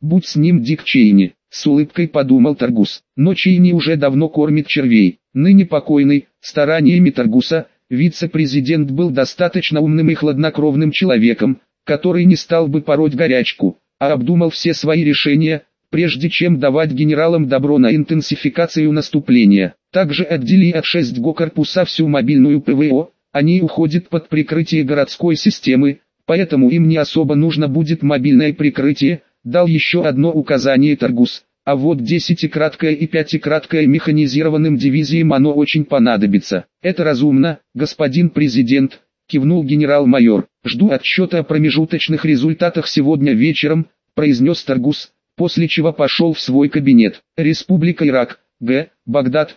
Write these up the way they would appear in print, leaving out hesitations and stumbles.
будь с ним Дик Чейни, с улыбкой подумал Таргус. Но Чейни уже давно кормит червей. Ныне покойный, стараниями Таргуса, вице-президент был достаточно умным и хладнокровным человеком, который не стал бы пороть горячку, а обдумал все свои решения, прежде чем давать генералам добро на интенсификацию наступления. Также отдели от 6-го корпуса всю мобильную ПВО, они уходят под прикрытие городской системы, поэтому им не особо нужно будет мобильное прикрытие, дал еще одно указание Таргус. А вот 10-краткое и 5-краткое механизированным дивизиям оно очень понадобится. Это разумно, господин президент, кивнул генерал-майор. Жду отчета о промежуточных результатах сегодня вечером, произнес Таргус, после чего пошел в свой кабинет. Республика Ирак, Г. Багдад,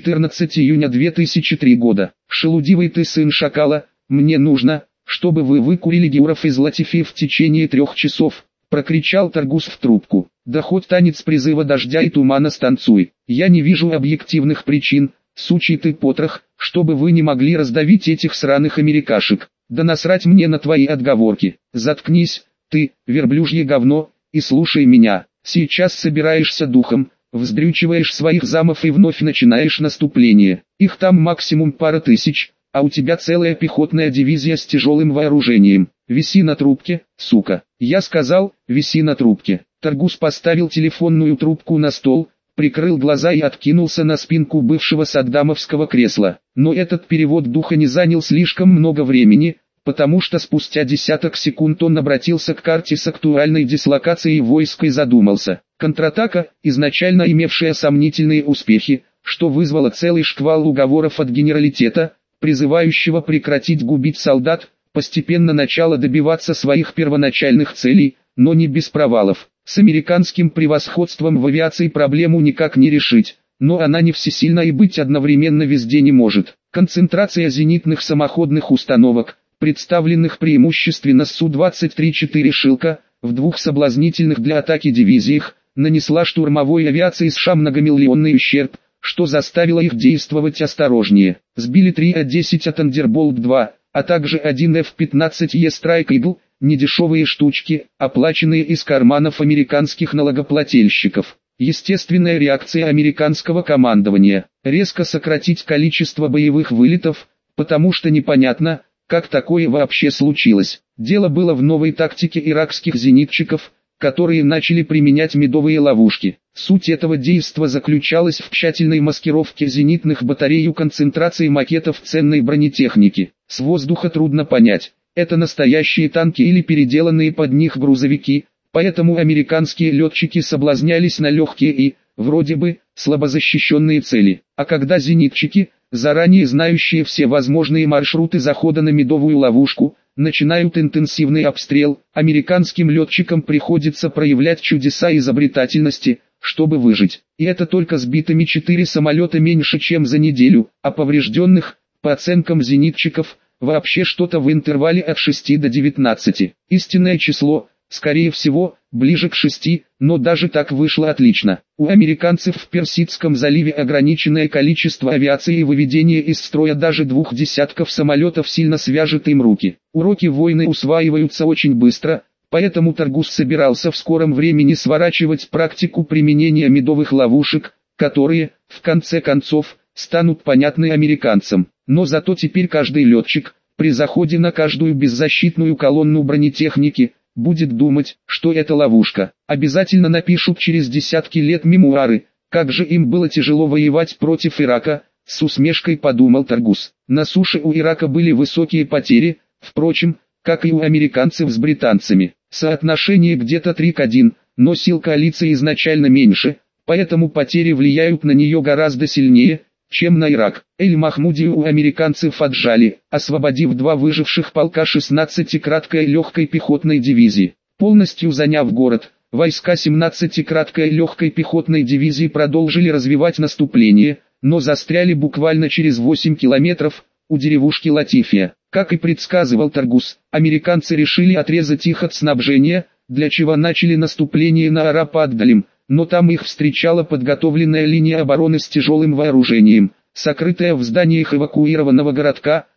14 июня 2003 года. Шелудивый ты сын шакала, мне нужно, чтобы вы выкурили Геуров из Латифи в течение 3 часов, прокричал Таргус в трубку. Да хоть танец призыва дождя и тумана станцуй. Я не вижу объективных причин, сучий ты потрох, чтобы вы не могли раздавить этих сраных америкашек. Да насрать мне на твои отговорки. Заткнись, ты, верблюжье говно, и слушай меня. Сейчас собираешься духом, вздрючиваешь своих замов и вновь начинаешь наступление. Их там максимум пара тысяч, а у тебя целая пехотная дивизия с тяжелым вооружением. Виси на трубке, сука. Я сказал, виси на трубке. Таргус поставил телефонную трубку на стол, прикрыл глаза и откинулся на спинку бывшего саддамовского кресла. Но этот перевод духа не занял слишком много времени, потому что спустя десяток секунд он обратился к карте с актуальной дислокацией войск и задумался. Контратака, изначально имевшая сомнительные успехи, что вызвало целый шквал уговоров от генералитета, призывающего прекратить губить солдат, постепенно начала добиваться своих первоначальных целей, но не без провалов. С американским превосходством в авиации проблему никак не решить, но она не всесильна и быть одновременно везде не может. Концентрация зенитных самоходных установок, представленных преимущественно с Су-23-4 «Шилка», в 2 соблазнительных для атаки дивизиях, нанесла штурмовой авиации США многомиллионный ущерб, что заставило их действовать осторожнее. Сбили 3 А-10 от Thunderbolt-2, а также 1 F-15E Strike Eagle, недешевые штучки, оплаченные из карманов американских налогоплательщиков. Естественная реакция американского командования – резко сократить количество боевых вылетов, потому что непонятно, как такое вообще случилось. Дело было в новой тактике иракских зенитчиков, которые начали применять медовые ловушки. Суть этого действа заключалась в тщательной маскировке зенитных батарей у концентрации макетов ценной бронетехники. С воздуха трудно понять, это настоящие танки или переделанные под них грузовики, поэтому американские летчики соблазнялись на легкие и, вроде бы, слабозащищенные цели. А когда зенитчики, заранее знающие все возможные маршруты захода на медовую ловушку, начинают интенсивный обстрел, американским летчикам приходится проявлять чудеса изобретательности, чтобы выжить. И это только сбитыми 4 самолета меньше чем за неделю, а поврежденных, по оценкам зенитчиков, вообще что-то в интервале от 6 до 19. Истинное число, скорее всего, ближе к 6, но даже так вышло отлично. У американцев в Персидском заливе ограниченное количество авиации и выведение из строя даже 2 десятков самолетов сильно свяжет им руки. Уроки войны усваиваются очень быстро, поэтому Таргус собирался в скором времени сворачивать практику применения медовых ловушек, которые, в конце концов, станут понятны американцам. Но зато теперь каждый летчик, при заходе на каждую беззащитную колонну бронетехники, будет думать, что это ловушка. Обязательно напишут через десятки лет мемуары, как же им было тяжело воевать против Ирака, с усмешкой подумал Таргус. На суше у Ирака были высокие потери, впрочем, как и у американцев с британцами. Соотношение где-то 3 к 1, но сил коалиции изначально меньше, поэтому потери влияют на нее гораздо сильнее, чем на Ирак. Эль-Махмуди у американцев отжали, освободив 2 выживших полка 16-краткой легкой пехотной дивизии. Полностью заняв город, войска 17-краткой легкой пехотной дивизии продолжили развивать наступление, но застряли буквально через 8 километров, у деревушки Латифия. Как и предсказывал Таргус, американцы решили отрезать их от снабжения, для чего начали наступление на Арап-ад-Далим, но там их встречала подготовленная линия обороны с тяжелым вооружением, сокрытая в зданиях эвакуированного городка,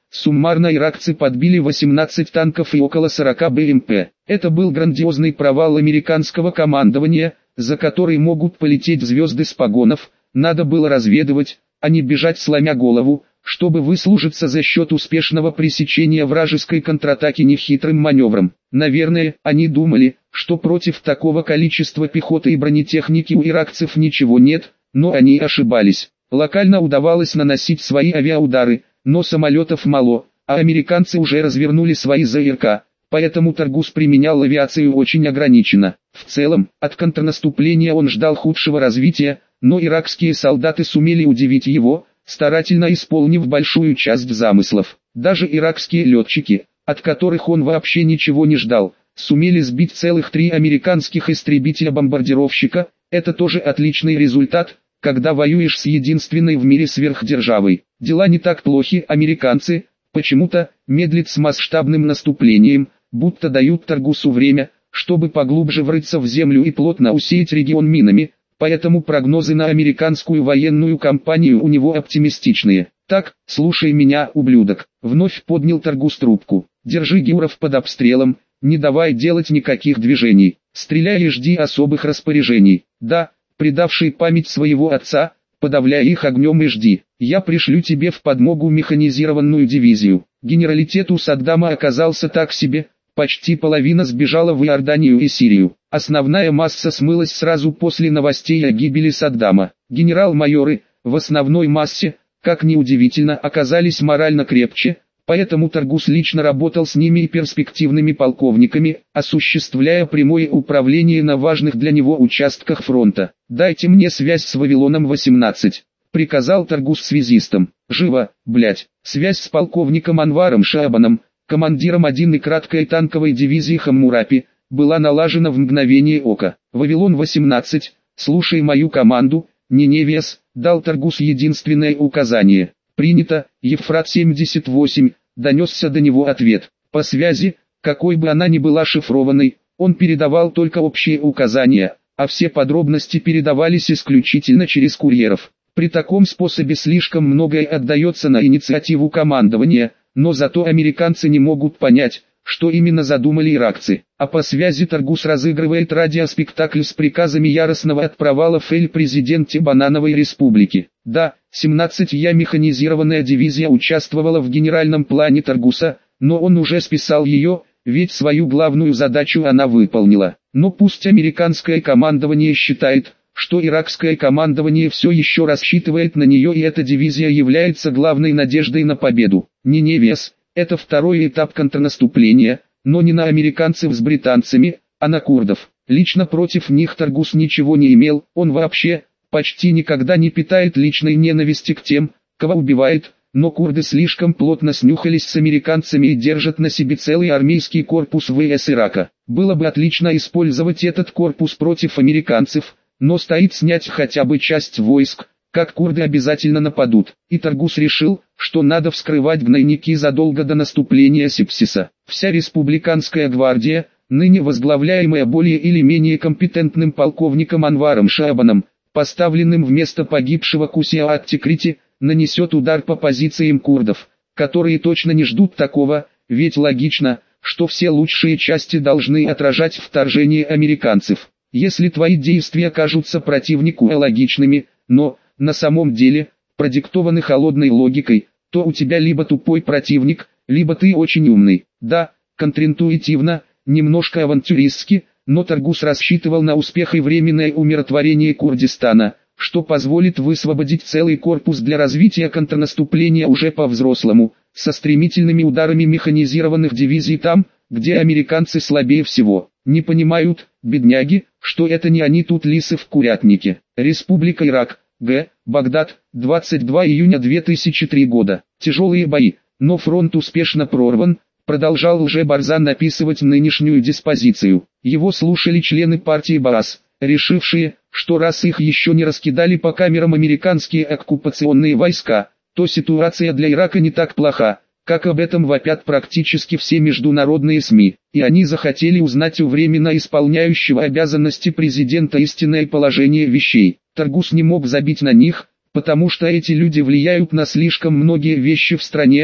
суммарно иракцы подбили 18 танков и около 40 БМП. Это был грандиозный провал американского командования, за который могут полететь звезды с погонов. Надо было разведывать, а не бежать сломя голову, чтобы выслужиться за счет успешного пресечения вражеской контратаки нехитрым маневром. Наверное, они думали, что против такого количества пехоты и бронетехники у иракцев ничего нет, но они ошибались. Локально удавалось наносить свои авиаудары, но самолетов мало, а американцы уже развернули свои ЗРК, поэтому Таргус применял авиацию очень ограниченно. В целом, от контрнаступления он ждал худшего развития, но иракские солдаты сумели удивить его, старательно исполнив большую часть замыслов. Даже иракские летчики, от которых он вообще ничего не ждал, сумели сбить целых 3 американских истребителя-бомбардировщика. Это тоже отличный результат, когда воюешь с единственной в мире сверхдержавой. Дела не так плохи, американцы почему-то медлят с масштабным наступлением, будто дают Таргусу время, чтобы поглубже врыться в землю и плотно усеять регион минами. Поэтому прогнозы на американскую военную кампанию у него оптимистичные. «Так, слушай меня, ублюдок», — вновь поднял Таргус трубку. «Держи Гюров под обстрелом, не давай делать никаких движений, стреляй и жди особых распоряжений. Да, предавший память своего отца, подавляй их огнем и жди. Я пришлю тебе в подмогу механизированную дивизию». Генералитет у Саддама оказался так себе. Почти половина сбежала в Иорданию и Сирию. Основная масса смылась сразу после новостей о гибели Саддама. Генерал-майоры, в основной массе, как ни удивительно, оказались морально крепче, поэтому Таргус лично работал с ними и перспективными полковниками, осуществляя прямое управление на важных для него участках фронта. «Дайте мне связь с Вавилоном-18», — приказал Таргус связистам. «Живо, блять!» Связь с полковником Анваром Шаабаном, командиром 1-й краткой танковой дивизии Хаммурапи, была налажена в мгновение ока. «Вавилон-18, слушай мою команду, Ниневиас», — дал Таргус единственное указание. «Принято, Евфрат-78», — донесся до него ответ. По связи, какой бы она ни была шифрованной, он передавал только общие указания, а все подробности передавались исключительно через курьеров. При таком способе слишком многое отдается на инициативу командования, но зато американцы не могут понять, что именно задумали иракцы. А по связи Таргус разыгрывает радиоспектакль с приказами яростного от провала Фель президенте Банановой республики. Да, 17-я механизированная дивизия участвовала в генеральном плане Таргуса, но он уже списал ее, ведь свою главную задачу она выполнила. Но пусть американское командование считает, что иракское командование все еще рассчитывает на нее, и эта дивизия является главной надеждой на победу. Ниневиас — это второй этап контрнаступления, но не на американцев с британцами, а на курдов. Лично против них Таргус ничего не имел, он вообще почти никогда не питает личной ненависти к тем, кого убивает, но курды слишком плотно снюхались с американцами и держат на себе целый армейский корпус ВС Ирака. Было бы отлично использовать этот корпус против американцев, но стоит снять хотя бы часть войск, как курды обязательно нападут. И Таргус решил, что надо вскрывать гнойники задолго до наступления Сепсиса. Вся республиканская гвардия, ныне возглавляемая более или менее компетентным полковником Анваром Шаабаном, поставленным вместо погибшего Кусия ат-Тикрити, нанесет удар по позициям курдов, которые точно не ждут такого, ведь логично, что все лучшие части должны отражать вторжение американцев. Если твои действия кажутся противнику логичными, но, на самом деле, продиктованы холодной логикой, то у тебя либо тупой противник, либо ты очень умный. Да, контринтуитивно, немножко авантюристски, но Таргус рассчитывал на успех и временное умиротворение Курдистана, что позволит высвободить целый корпус для развития контрнаступления уже по-взрослому, со стремительными ударами механизированных дивизий там, где американцы слабее всего. Не понимают, бедняги, что это не они тут лисы в курятнике. Республика Ирак, Г. Багдад, 22 июня 2003 года. Тяжелые бои, но фронт успешно прорван, продолжал Лже-Барзан написывать нынешнюю диспозицию. Его слушали члены партии Баас, решившие, что раз их еще не раскидали по камерам американские оккупационные войска, то ситуация для Ирака не так плоха, как об этом вопят практически все международные СМИ, и они захотели узнать у временно исполняющего обязанности президента истинное положение вещей. Таргус не мог забить на них, потому что эти люди влияют на слишком многие вещи в стране,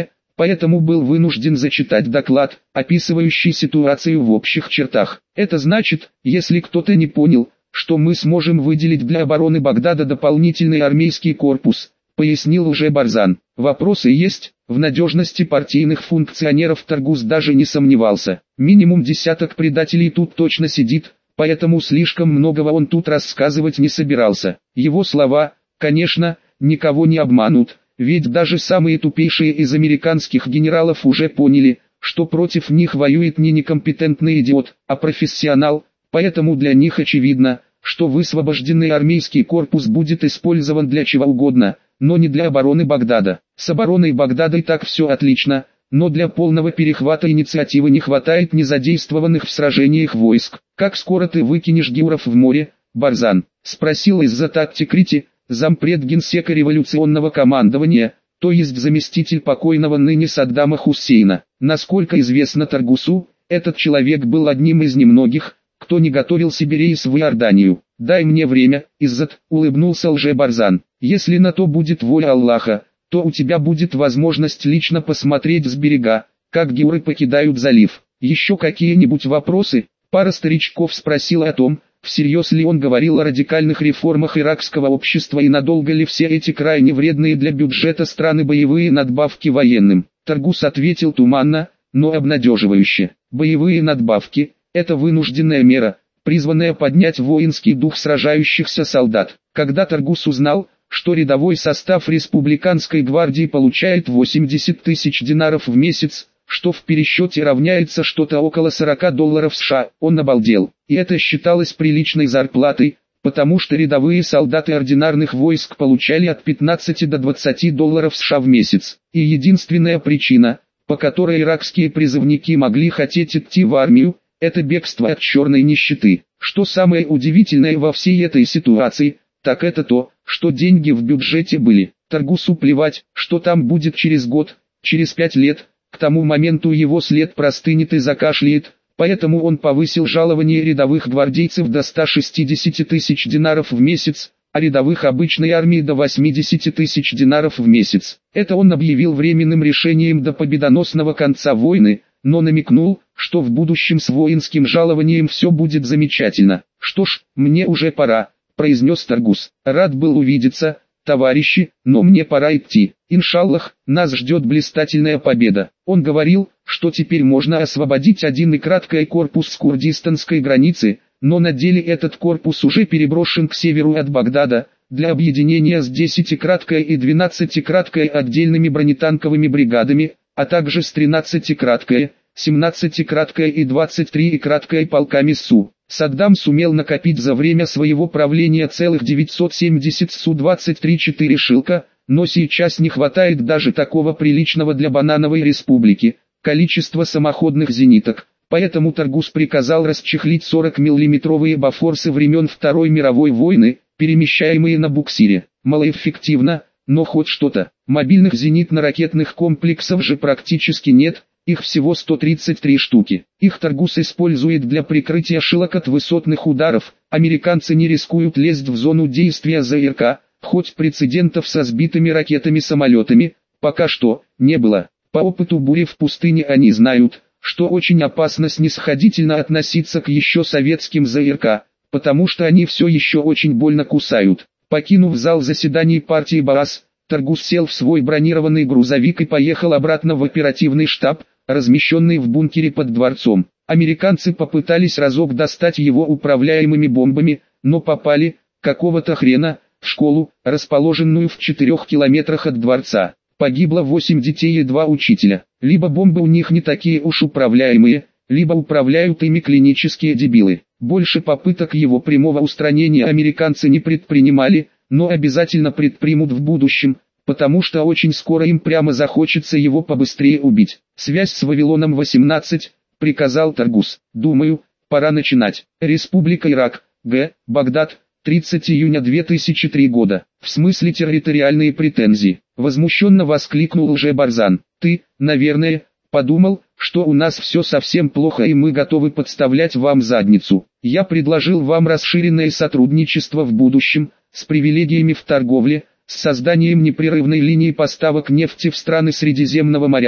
поэтому был вынужден зачитать доклад, описывающий ситуацию в общих чертах. Это значит, если кто-то не понял, что мы сможем выделить для обороны Багдада дополнительный армейский корпус, пояснил уже Барзан. Вопросы есть, в надежности партийных функционеров Таргус даже не сомневался. Минимум десяток предателей тут точно сидит, поэтому слишком многого он тут рассказывать не собирался. Его слова, конечно, никого не обманут, ведь даже самые тупейшие из американских генералов уже поняли, что против них воюет не некомпетентный идиот, а профессионал, поэтому для них очевидно, что высвобожденный армейский корпус будет использован для чего угодно, но не для обороны Багдада. С обороной Багдада и так все отлично, но для полного перехвата инициативы не хватает незадействованных в сражениях войск. «Как скоро ты выкинешь геуров в море, Барзан?» — спросил из-за тактикрити, зампред генсека революционного командования, то есть заместитель покойного ныне Саддама Хусейна. Насколько известно Таргусу, этот человек был одним из немногих, кто не готовил себе рейс в Иорданию. «Дай мне время, Иззат», — улыбнулся лже-Барзан. «Если на то будет воля Аллаха, то у тебя будет возможность лично посмотреть с берега, как геуры покидают залив. Еще какие-нибудь вопросы?» Пара старичков спросила о том, всерьез ли он говорил о радикальных реформах иракского общества и надолго ли все эти крайне вредные для бюджета страны боевые надбавки военным. Таргус ответил туманно, но обнадеживающе. Боевые надбавки – это вынужденная мера, призванная поднять воинский дух сражающихся солдат. Когда Таргус узнал, что рядовой состав республиканской гвардии получает 80 тысяч динаров в месяц, что в пересчете равняется что-то около $40 США, он обалдел. И это считалось приличной зарплатой, потому что рядовые солдаты ординарных войск получали от 15 до $20 США в месяц. И единственная причина, по которой иракские призывники могли хотеть идти в армию, это бегство от черной нищеты. Что самое удивительное во всей этой ситуации, так это то, что деньги в бюджете были. Таргусу плевать, что там будет через год, через 5 лет. К тому моменту его след простынет и закашляет, поэтому он повысил жалование рядовых гвардейцев до 160 тысяч динаров в месяц, а рядовых обычной армии до 80 тысяч динаров в месяц. Это он объявил временным решением до победоносного конца войны, но намекнул, что в будущем с воинским жалованием все будет замечательно. «Что ж, мне уже пора», — произнес Таргус. «Рад был увидеться, товарищи, но мне пора идти. Иншаллах, нас ждет блистательная победа». Он говорил, что теперь можно освободить один и краткий корпус с курдистанской границы, но на деле этот корпус уже переброшен к северу от Багдада, для объединения с 10-краткой и 12-краткой отдельными бронетанковыми бригадами, а также с 13-краткой, 17-краткой и 23-краткой полками СУ. Саддам сумел накопить за время своего правления целых 970 Су-23-4 «Шилка», но сейчас не хватает даже такого приличного для банановой республики количества самоходных зениток, поэтому Таргус приказал расчехлить 40-миллиметровые бафорсы времен Второй мировой войны, перемещаемые на буксире. Малоэффективно, но хоть что-то. Мобильных зенитно-ракетных комплексов же практически нет, их всего 133 штуки. Их Таргус использует для прикрытия «Шилок» от высотных ударов. Американцы не рискуют лезть в зону действия ЗРК, хоть прецедентов со сбитыми ракетами-самолетами, пока что, не было. По опыту бури в пустыне они знают, что очень опасно снисходительно относиться к еще советским ЗРК, потому что они все еще очень больно кусают. Покинув зал заседаний партии Баас, Таргус сел в свой бронированный грузовик и поехал обратно в оперативный штаб, размещенный в бункере под дворцом. Американцы попытались разок достать его управляемыми бомбами, но попали, какого-то хрена, в школу, расположенную в 4 километрах от дворца. Погибло 8 детей и 2 учителя. Либо бомбы у них не такие уж управляемые, либо управляют ими клинические дебилы. Больше попыток его прямого устранения американцы не предпринимали, но обязательно предпримут в будущем, потому что очень скоро им прямо захочется его побыстрее убить. «Связь с Вавилоном 18», — приказал Таргус. «Думаю, пора начинать. Республика Ирак, Г. Багдад, 30 июня 2003 года. В смысле территориальные претензии?» — возмущенно воскликнул лже-Барзан. «Ты, наверное, подумал, что у нас все совсем плохо и мы готовы подставлять вам задницу. Я предложил вам расширенное сотрудничество в будущем, с привилегиями в торговле, с созданием непрерывной линии поставок нефти в страны Средиземного моря,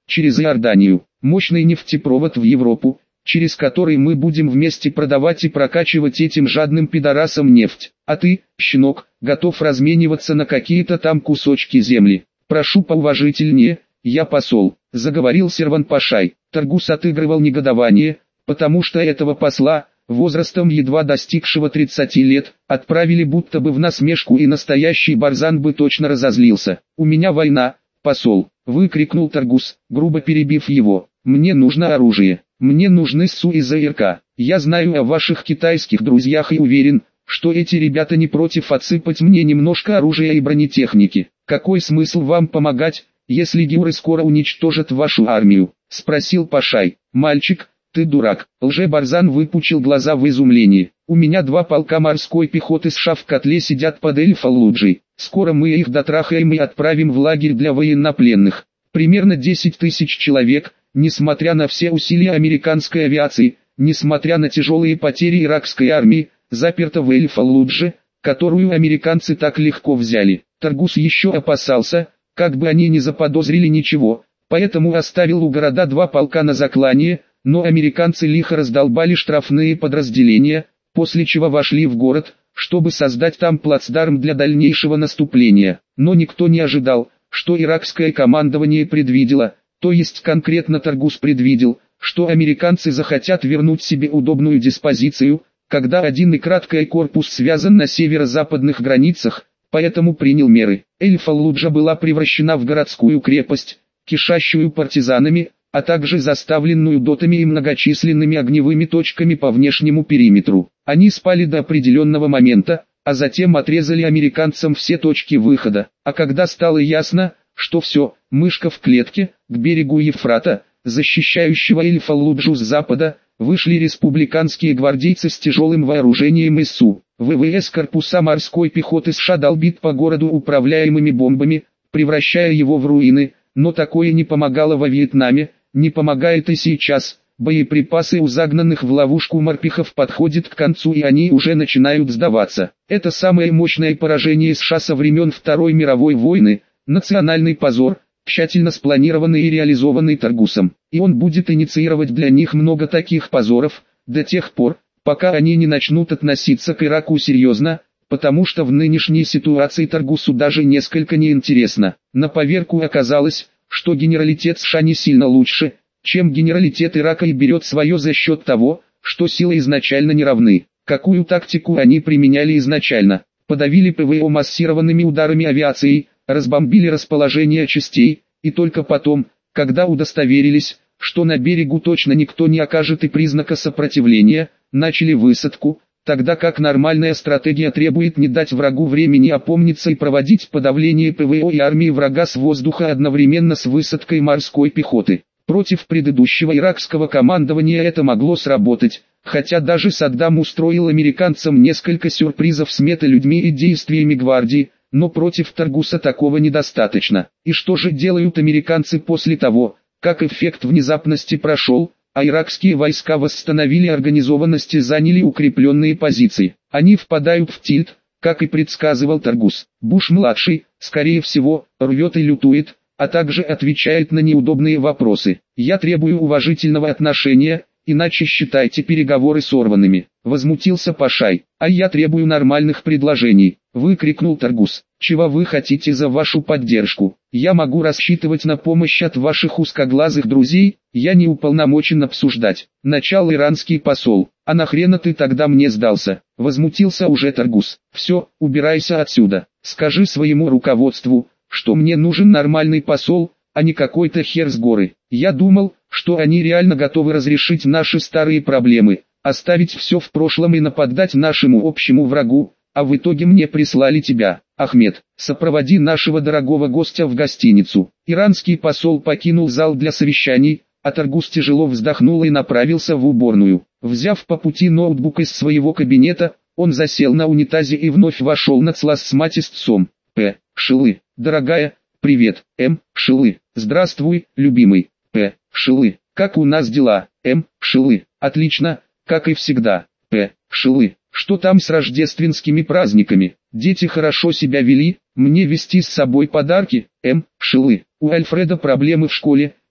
через Иорданию. Мощный нефтепровод в Европу, через который мы будем вместе продавать и прокачивать этим жадным пидорасам нефть. А ты, щенок, готов размениваться на какие-то там кусочки земли. Прошу поуважительнее, я посол, заговорил Серван-Пашай. Таргус отыгрывал негодование, потому что этого посла, возрастом едва достигшего 30 лет, отправили будто бы в насмешку, и настоящий Барзан бы точно разозлился. «У меня война, посол!» — выкрикнул Таргус, грубо перебив его. «Мне нужно оружие, мне нужны СУ и ЗРК. Я знаю о ваших китайских друзьях и уверен, что эти ребята не против отсыпать мне немножко оружия и бронетехники. Какой смысл вам помогать, если гюры скоро уничтожат вашу армию?» — спросил Пашай. «Мальчик, ты дурак!» Лже-Барзан выпучил глаза в изумлении. «У меня 2 полка морской пехоты США в котле сидят под Эль-Фаллуджей. Скоро мы их дотрахаем и отправим в лагерь для военнопленных. Примерно 10 тысяч человек, несмотря на все усилия американской авиации, несмотря на тяжелые потери иракской армии, заперто в Эль-Фаллудже, которую американцы так легко взяли». Таргус еще опасался, как бы они не заподозрили ничего, поэтому оставил у города 2 полка на заклание, но американцы лихо раздолбали штрафные подразделения, после чего вошли в город, чтобы создать там плацдарм для дальнейшего наступления. Но никто не ожидал, что иракское командование предвидело, то есть конкретно Таргус предвидел, что американцы захотят вернуть себе удобную диспозицию, когда один и краткий корпус связан на северо-западных границах, поэтому принял меры. Эль-Фаллуджа была превращена в городскую крепость, кишащую партизанами, а также заставленную дотами и многочисленными огневыми точками по внешнему периметру. Они спали до определенного момента, а затем отрезали американцам все точки выхода. А когда стало ясно, что все, мышка в клетке, к берегу Ефрата, защищающего Эль-Фаллуджу с запада, вышли республиканские гвардейцы с тяжелым вооружением ИСУ. ВВС корпуса морской пехоты США долбит по городу управляемыми бомбами, превращая его в руины, но такое не помогало во Вьетнаме, не помогает и сейчас. Боеприпасы у загнанных в ловушку морпехов подходят к концу, и они уже начинают сдаваться. Это самое мощное поражение США со времен Второй мировой войны, национальный позор, тщательно спланированный и реализованный Таргусом. И он будет инициировать для них много таких позоров, до тех пор, пока они не начнут относиться к Ираку серьезно, потому что в нынешней ситуации Таргусу даже несколько неинтересно. На поверку оказалось, что генералитет США не сильно лучше, чем генералитет Ирака, и берет свое за счет того, что силы изначально не равны. Какую тактику они применяли изначально? Подавили ПВО массированными ударами авиации, разбомбили расположение частей, и только потом, когда удостоверились, что на берегу точно никто не окажет и признака сопротивления, начали высадку, тогда как нормальная стратегия требует не дать врагу времени опомниться и проводить подавление ПВО и армии врага с воздуха одновременно с высадкой морской пехоты. Против предыдущего иракского командования это могло сработать, хотя даже Саддам устроил американцам несколько сюрпризов с металюдьми и действиями гвардии, но против Таргуса такого недостаточно. И что же делают американцы после того, как эффект внезапности прошел, а иракские войска восстановили организованность и заняли укрепленные позиции? Они впадают в тильт, как и предсказывал Таргус. Буш-младший, скорее всего, рвет и лютует, а также отвечает на неудобные вопросы. «Я требую уважительного отношения, иначе считайте переговоры сорванными», — возмутился Пашай. «А я требую нормальных предложений», — выкрикнул Таргус. «Чего вы хотите за вашу поддержку? Я могу рассчитывать на помощь от ваших узкоглазых друзей, я не уполномочен обсуждать». Начал иранский посол. «А нахрена ты тогда мне сдался?» — возмутился уже Таргус. «Все, убирайся отсюда. Скажи своему руководству, что мне нужен нормальный посол, а не какой-то хер с горы. Я думал, что они реально готовы разрешить наши старые проблемы, оставить все в прошлом и нападать нашему общему врагу, а в итоге мне прислали тебя. Ахмед, сопроводи нашего дорогого гостя в гостиницу». Иранский посол покинул зал для совещаний, а Таргус тяжело вздохнул и направился в уборную. Взяв по пути ноутбук из своего кабинета, он засел на унитазе и вновь вошел на ЦЛАС с матистцом. «П. Шилы, дорогая, привет, М. Шилы, здравствуй, любимый, П. Шилы, как у нас дела, М. Шилы, отлично, как и всегда, П. Шилы, что там с рождественскими праздниками, дети хорошо себя вели, мне везти с собой подарки, М. Шилы, у Альфреда проблемы в школе,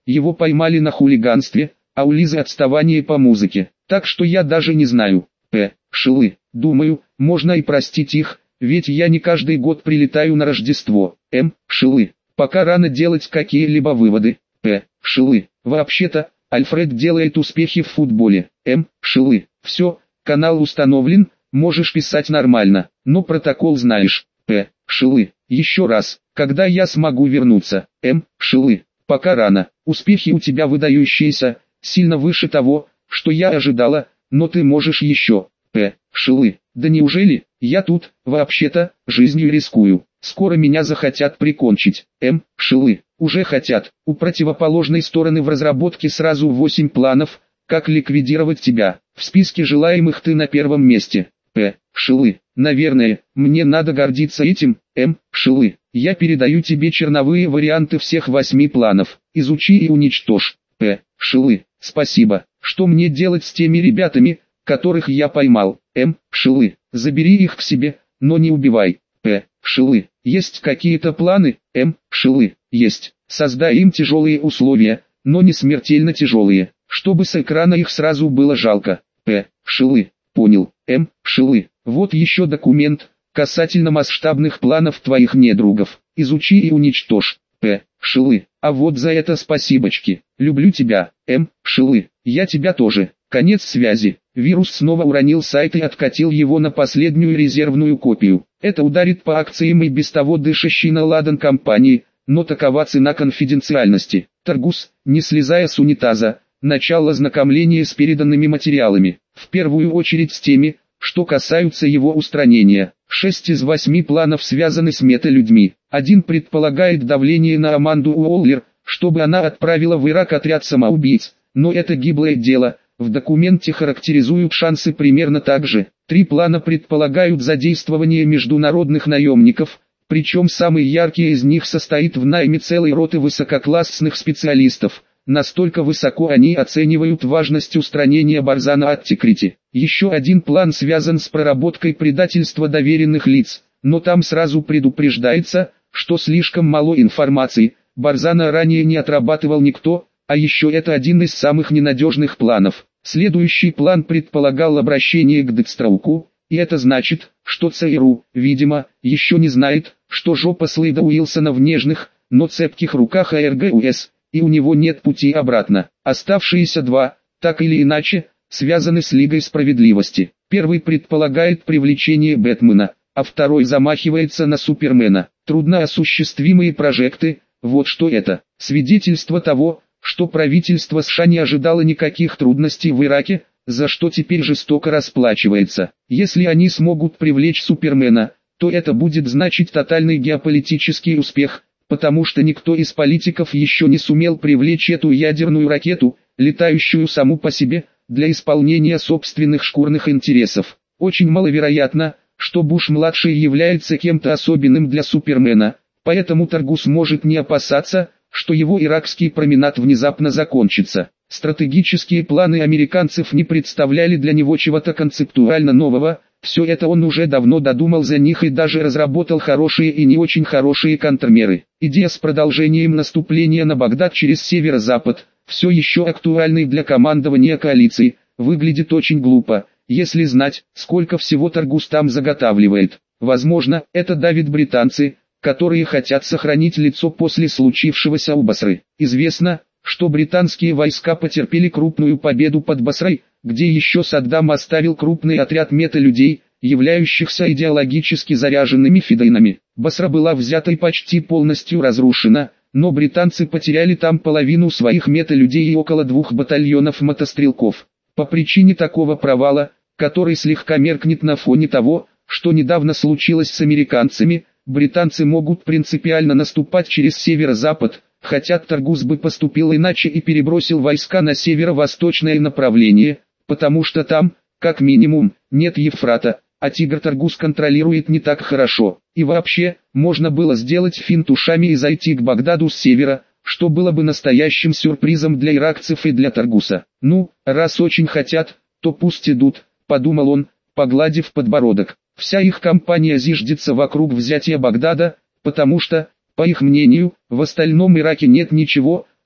его поймали на хулиганстве, а у Лизы отставание по музыке. Так что я даже не знаю. Шилы, думаю, можно и простить их, ведь я не каждый год прилетаю на Рождество. Шилы, пока рано делать какие-либо выводы. Шилы, вообще-то, Альфред делает успехи в футболе. Шилы, все, канал установлен, можешь писать нормально, но протокол знаешь. Шилы, еще раз, когда я смогу вернуться. Шилы, пока рано, успехи у тебя выдающиеся, сильно выше того, что я ожидала, но ты можешь еще. Шилы, да неужели, я тут, вообще-то, жизнью рискую, скоро меня захотят прикончить. Шилы, уже хотят, у противоположной стороны в разработке сразу 8 планов, как ликвидировать тебя, в списке желаемых ты на первом месте. Шилы, наверное, мне надо гордиться этим. Шилы, я передаю тебе черновые варианты всех 8 планов, изучи и уничтожь. Шилы, спасибо, что мне делать с теми ребятами, которых я поймал. Шилы, забери их к себе, но не убивай. Шилы, есть какие-то планы? Шилы, есть, создай им тяжелые условия, но не смертельно тяжелые, чтобы с экрана их сразу было жалко. Шилы, понял. Шилы, вот еще документ, касательно масштабных планов твоих недругов, изучи и уничтожь. Шилы, а вот за это спасибочки, люблю тебя. Шилы, я тебя тоже. Конец связи. Вирус снова уронил сайт и откатил его на последнюю резервную копию. Это ударит по акциям и без того дышащей на ладан компании, но такова цена конфиденциальности. Таргус, не слезая с унитаза, начал ознакомление с переданными материалами, в первую очередь с теми, что касаются его устранения. 6 из 8 планов связаны с мета-людьми. Один предполагает давление на Аманду Уоллер, чтобы она отправила в Ирак отряд самоубийц, но это гиблое дело. В документе характеризуют шансы примерно так же. 3 плана предполагают задействование международных наемников, причем самый яркий из них состоит в найме целой роты высококлассных специалистов. Настолько высоко они оценивают важность устранения Барзана от Тикрити. Еще один план связан с проработкой предательства доверенных лиц, но там сразу предупреждается, что слишком мало информации, Барзана ранее не отрабатывал никто, а еще это один из самых ненадежных планов. Следующий план предполагал обращение к Декстроуку, и это значит, что ЦРУ, видимо, еще не знает, что жопа Слейда Уилсона в нежных, но цепких руках АРГУС, и у него нет пути обратно. Оставшиеся 2, так или иначе, связаны с Лигой Справедливости. Первый предполагает привлечение Бэтмена, а второй замахивается на Супермена. Трудноосуществимые прожекты, вот что это. Свидетельство того, что правительство США не ожидало никаких трудностей в Ираке, за что теперь жестоко расплачивается. Если они смогут привлечь Супермена, то это будет значить тотальный геополитический успех, потому что никто из политиков еще не сумел привлечь эту ядерную ракету, летающую саму по себе, для исполнения собственных шкурных интересов. Очень маловероятно, что Буш-младший является кем-то особенным для Супермена, поэтому Таргус может не опасаться, что его иракский променад внезапно закончится. Стратегические планы американцев не представляли для него чего-то концептуально нового, все это он уже давно додумал за них и даже разработал хорошие и не очень хорошие контрмеры. Идея с продолжением наступления на Багдад через северо-запад, все еще актуальной для командования коалиции, выглядит очень глупо, если знать, сколько всего Таргус там заготавливает. Возможно, это давит британцы, которые хотят сохранить лицо после случившегося у Басры. Известно, что британские войска потерпели крупную победу под Басрой, где еще Саддам оставил крупный отряд мета-людей, являющихся идеологически заряженными фидайнами. Басра была взята и почти полностью разрушена, но британцы потеряли там половину своих мета-людей и около 2 батальонов мотострелков. По причине такого провала, который слегка меркнет на фоне того, что недавно случилось с американцами, британцы могут принципиально наступать через северо-запад, хотя Таргус бы поступил иначе и перебросил войска на северо-восточное направление, потому что там, как минимум, нет Евфрата, а Тигр Таргус контролирует не так хорошо. И вообще, можно было сделать финт ушами и зайти к Багдаду с севера, что было бы настоящим сюрпризом для иракцев и для Таргуса. Ну, раз очень хотят, то пусть идут, подумал он, погладив подбородок. Вся их кампания зиждется вокруг взятия Багдада, потому что, по их мнению, в остальном Ираке нет ничего,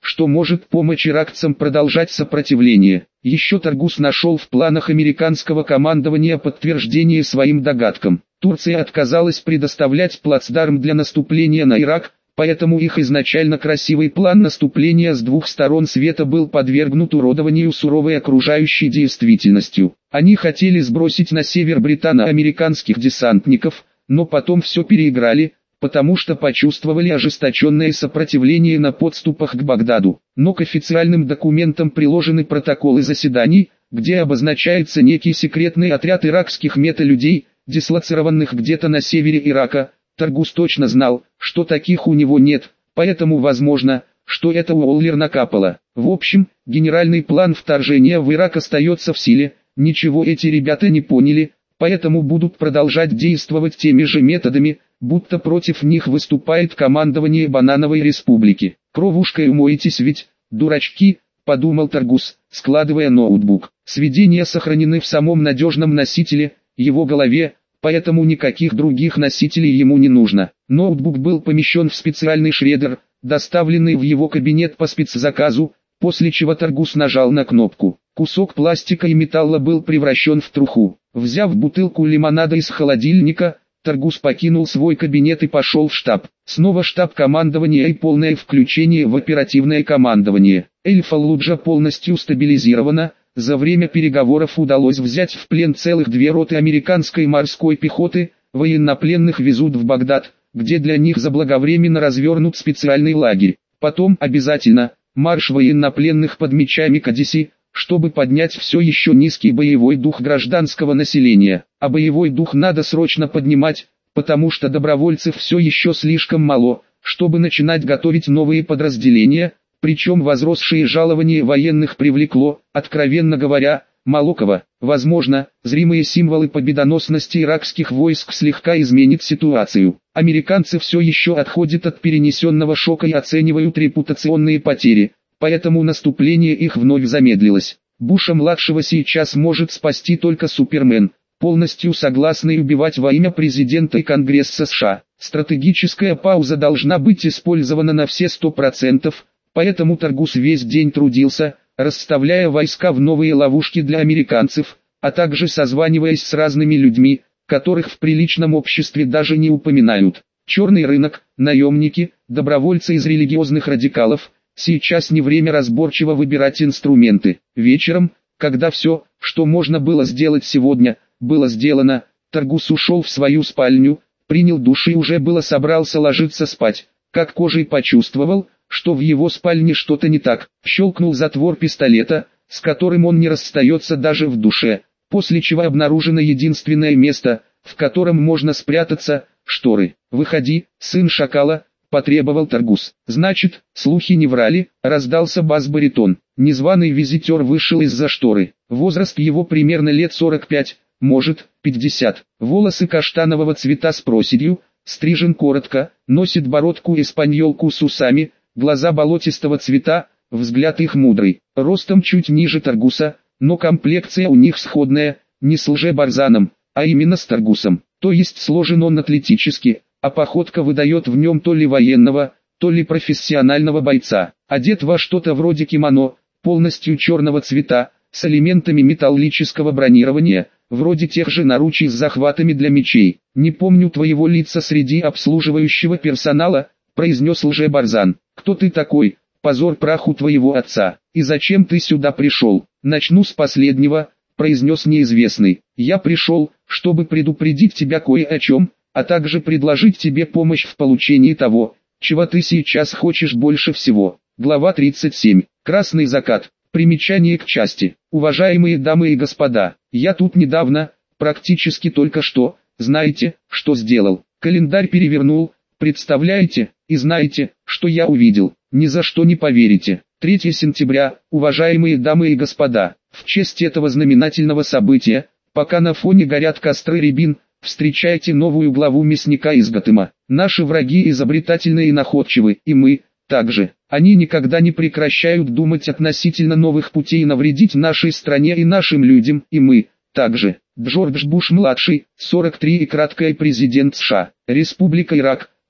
что может помочь иракцам продолжать сопротивление. Еще Таргус нашел в планах американского командования подтверждение своим догадкам. Турция отказалась предоставлять плацдарм для наступления на Ирак, поэтому их изначально красивый план наступления с двух сторон света был подвергнут уродованию суровой окружающей действительностью. Они хотели сбросить на север британо-американских десантников, но потом все переиграли, потому что почувствовали ожесточенное сопротивление на подступах к Багдаду. Но к официальным документам приложены протоколы заседаний, где обозначается некий секретный отряд иракских металюдей, дислоцированных где-то на севере Ирака. Таргус точно знал, что таких у него нет, поэтому возможно, что это Уоллер накапало. В общем, генеральный план вторжения в Ирак остается в силе, ничего эти ребята не поняли, поэтому будут продолжать действовать теми же методами, будто против них выступает командование Банановой республики. Кровушкой умоетесь ведь, дурачки, подумал Таргус, складывая ноутбук. Сведения сохранены в самом надежном носителе, его голове, поэтому никаких других носителей ему не нужно. Ноутбук был помещен в специальный шредер, доставленный в его кабинет по спецзаказу, после чего Таргус нажал на кнопку. Кусок пластика и металла был превращен в труху. Взяв бутылку лимонада из холодильника, Таргус покинул свой кабинет и пошел в штаб. Снова штаб командования и полное включение в оперативное командование. Эль-Фаллуджа полностью стабилизирована. За время переговоров удалось взять в плен целых 2 роты американской морской пехоты. Военнопленных везут в Багдад, где для них заблаговременно развернут специальный лагерь. Потом обязательно марш военнопленных под мечами к Одессе, чтобы поднять все еще низкий боевой дух гражданского населения. А боевой дух надо срочно поднимать, потому что добровольцев все еще слишком мало, чтобы начинать готовить новые подразделения, причем возросшие жалования военных привлекло, откровенно говоря, мало кого. Возможно, зримые символы победоносности иракских войск слегка изменят ситуацию. Американцы все еще отходят от перенесенного шока и оценивают репутационные потери, поэтому наступление их вновь замедлилось. Буша-младшего сейчас может спасти только Супермен, полностью согласный убивать во имя президента и Конгресса США. Стратегическая пауза должна быть использована на все 100%, поэтому Таргус весь день трудился, расставляя войска в новые ловушки для американцев, а также созваниваясь с разными людьми, которых в приличном обществе даже не упоминают. Черный рынок, наемники, добровольцы из религиозных радикалов. Сейчас не время разборчиво выбирать инструменты. Вечером, когда все, что можно было сделать сегодня, было сделано, Таргус ушел в свою спальню, принял душ и уже было собрался ложиться спать, как кожей почувствовал, что в его спальне что-то не так. Щелкнул затвор пистолета, с которым он не расстается даже в душе, после чего обнаружено единственное место, в котором можно спрятаться – шторы. «Выходи, сын шакала», – потребовал Таргус. «Значит, слухи не врали», – раздался бас-баритон. Незваный визитер вышел из-за шторы. Возраст его примерно лет 45, может, 50. Волосы каштанового цвета с проседью, стрижен коротко, носит бородку-эспаньолку с усами, глаза болотистого цвета, взгляд их мудрый. Ростом чуть ниже Таргуса, но комплекция у них сходная, не с Лже-Барзаном, а именно с Таргусом. То есть сложен он атлетически, а походка выдает в нем то ли военного, то ли профессионального бойца. Одет во что-то вроде кимоно, полностью черного цвета, с элементами металлического бронирования, вроде тех же наручий с захватами для мечей. «Не помню твоего лица среди обслуживающего персонала», — произнес Лже-Барзан. «Кто ты такой, позор праху твоего отца, и зачем ты сюда пришел?» «Начну с последнего», — произнес неизвестный. «Я пришел, чтобы предупредить тебя кое о чем, а также предложить тебе помощь в получении того, чего ты сейчас хочешь больше всего». Глава 37. Красный закат. Примечание к части. Уважаемые дамы и господа, я тут недавно, практически только что, знаете, что сделал? Календарь перевернул, представляете, и знаете, что я увидел? Ни за что не поверите. 3 сентября, уважаемые дамы и господа, в честь этого знаменательного события, пока на фоне горят костры рябин, встречайте новую главу мясника из Готэма. Наши враги изобретательны и находчивы, и мы, также. Они никогда не прекращают думать относительно новых путей навредить нашей стране и нашим людям, и мы, также. Джордж Буш-младший, 43 и краткое президент США. Республика Ирак,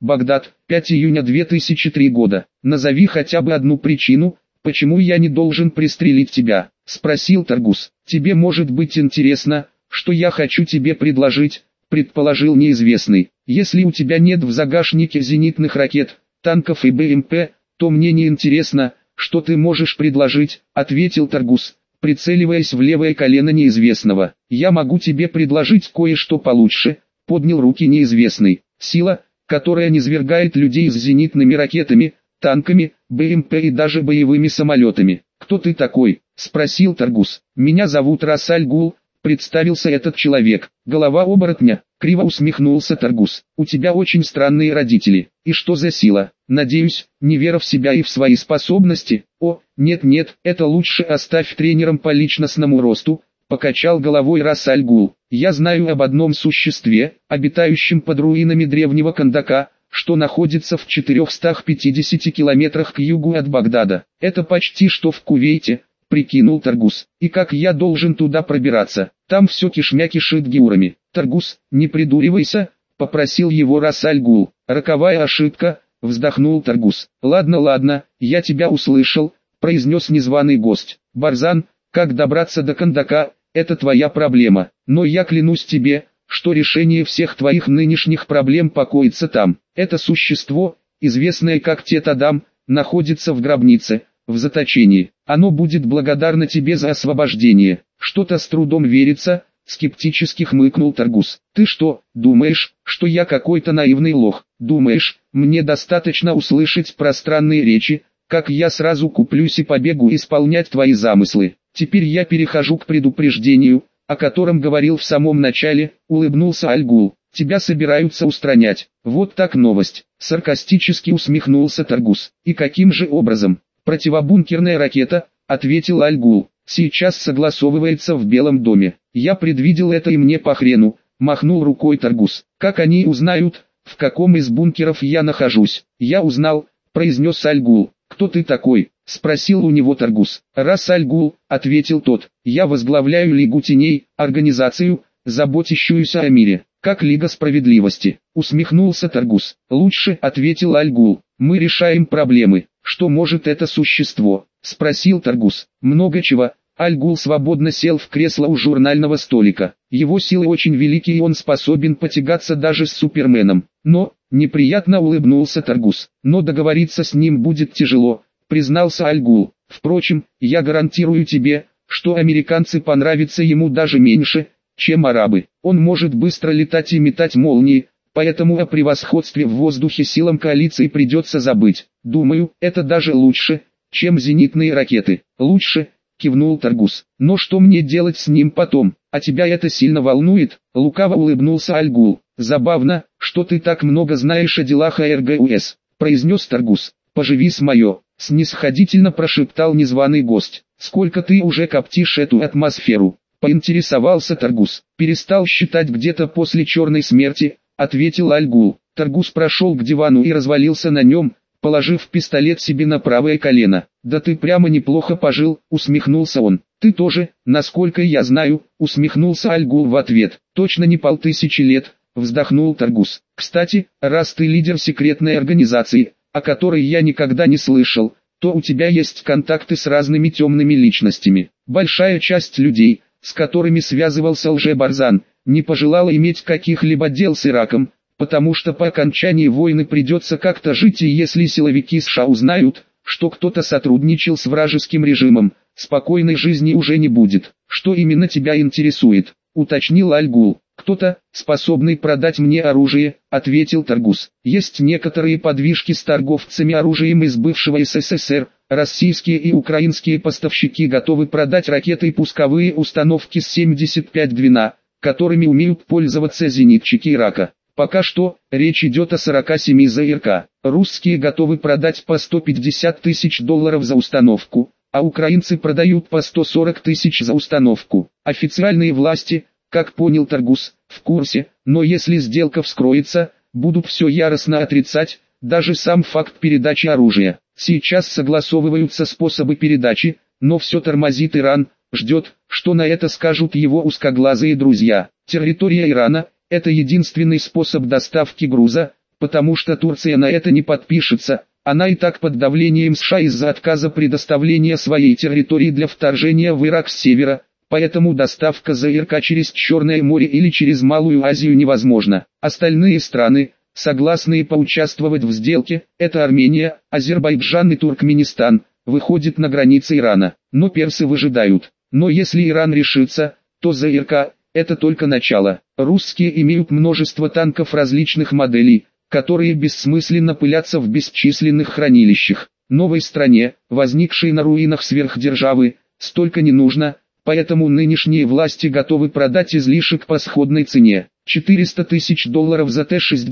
Багдад, 5 июня 2003 года. Назови хотя бы одну причину, почему я не должен пристрелить тебя, спросил Таргус. Тебе может быть интересно, что я хочу тебе предложить, предположил неизвестный. Если у тебя нет в загашнике зенитных ракет, танков и БМП, то мне не интересно, что ты можешь предложить, ответил Таргус, прицеливаясь в левое колено неизвестного. Я могу тебе предложить кое-что получше, поднял руки неизвестный. Сила, которая низвергает людей с зенитными ракетами, танками, БМП и даже боевыми самолетами. Кто ты такой? Спросил Таргус. Меня зовут Рас Аль-Гул, представился этот человек. Голова оборотня, криво усмехнулся Таргус. У тебя очень странные родители. И что за сила? Надеюсь, не вера в себя и в свои способности? О, нет-нет, это лучше оставь тренерам по личностному росту, покачал головой Рас Аль-Гул. Я знаю об одном существе, обитающем под руинами древнего Кандака, что находится в 450 километрах к югу от Багдада. Это почти что в Кувейте, прикинул Таргус. И как я должен туда пробираться? Там все кишмя кишит геурами. Таргус, не придуривайся, попросил его Рас Аль-Гул. Роковая ошибка, вздохнул Таргус. Ладно, я тебя услышал, произнес незваный гость. Барзан, как добраться до Кандака, это твоя проблема. Но я клянусь тебе, что решение всех твоих нынешних проблем покоится там. Это существо, известное как Тет-Адам, находится в гробнице, в заточении. Оно будет благодарно тебе за освобождение. Что-то с трудом верится, скептически хмыкнул Таргус. Ты что, думаешь, что я какой-то наивный лох? Думаешь, мне достаточно услышать пространные речи, как я сразу куплюсь и побегу исполнять твои замыслы? Теперь я перехожу к предупреждению, о котором говорил в самом начале, улыбнулся Аль-Гул. Тебя собираются устранять. Вот так новость. Саркастически усмехнулся Таргус. И каким же образом? Противобункерная ракета, ответил Аль-Гул. Сейчас согласовывается в Белом доме. Я предвидел это и мне по хрену, махнул рукой Таргус. Как они узнают, в каком из бункеров я нахожусь? Я узнал, произнес Аль-Гул. Кто ты такой? Спросил у него Таргус. Рас Аль-Гул, ответил тот. Я возглавляю Лигу Теней, организацию, заботящуюся о мире. Как Лига Справедливости, усмехнулся Таргус. Лучше, ответил Аль-Гул. Мы решаем проблемы. Что может это существо? Спросил Таргус. Много чего. Аль-Гул свободно сел в кресло у журнального столика. Его силы очень велики и он способен потягаться даже с Суперменом. Но, неприятно улыбнулся Таргус. Но договориться с ним будет тяжело, признался Аль-Гул. Впрочем, я гарантирую тебе, что американцы понравятся ему даже меньше, чем арабы. Он может быстро летать и метать молнии, поэтому о превосходстве в воздухе силам коалиции придется забыть. Думаю, это даже лучше, чем зенитные ракеты. Лучше, кивнул Таргус. Но что мне делать с ним потом? А тебя это сильно волнует? Лукаво улыбнулся Аль-Гул. Забавно, что ты так много знаешь о делах АРГУС, произнес Таргус. Поживи с мое, снисходительно прошептал незваный гость. Сколько ты уже коптишь эту атмосферу? Поинтересовался Таргус. Перестал считать где-то после черной смерти, ответил Аль-Гул. Таргус прошел к дивану и развалился на нем, положив пистолет себе на правое колено. Да ты прямо неплохо пожил, усмехнулся он. Ты тоже, насколько я знаю, усмехнулся Аль-Гул в ответ. Точно не 5000 лет, вздохнул Таргус. Кстати, раз ты лидер секретной организации, о которой я никогда не слышал, то у тебя есть контакты с разными темными личностями. Большая часть людей, с которыми связывался Лже-Барзан, не пожелала иметь каких-либо дел с Ираком, потому что по окончании войны придется как-то жить, и если силовики США узнают, что кто-то сотрудничал с вражеским режимом, спокойной жизни уже не будет. Что именно тебя интересует? Уточнил Аль-Гул. Кто-то, способный продать мне оружие, ответил Таргус. Есть некоторые подвижки с торговцами оружием из бывшего СССР. Российские и украинские поставщики готовы продать ракеты и пусковые установки с 75-12, которыми умеют пользоваться зенитчики Ирака. Пока что, речь идет о 47 ЗРК. Русские готовы продать по $150 000 за установку, а украинцы продают по 140 000 за установку. Официальные власти, как понял Таргус, в курсе, но если сделка вскроется, будут все яростно отрицать, даже сам факт передачи оружия. Сейчас согласовываются способы передачи, но все тормозит Иран, ждет, что на это скажут его узкоглазые друзья. Территория Ирана – это единственный способ доставки груза, потому что Турция на это не подпишется. Она и так под давлением США из-за отказа предоставления своей территории для вторжения в Ирак с севера, поэтому доставка ЗРК через Черное море или через Малую Азию невозможна. Остальные страны, согласные поучаствовать в сделке, это Армения, Азербайджан и Туркменистан, выходят на границы Ирана. Но персы выжидают. Но если Иран решится, то ЗРК – это только начало. Русские имеют множество танков различных моделей, которые бессмысленно пылятся в бесчисленных хранилищах. Новой стране, возникшей на руинах сверхдержавы, столько не нужно, поэтому нынешние власти готовы продать излишек по сходной цене. 400 тысяч долларов за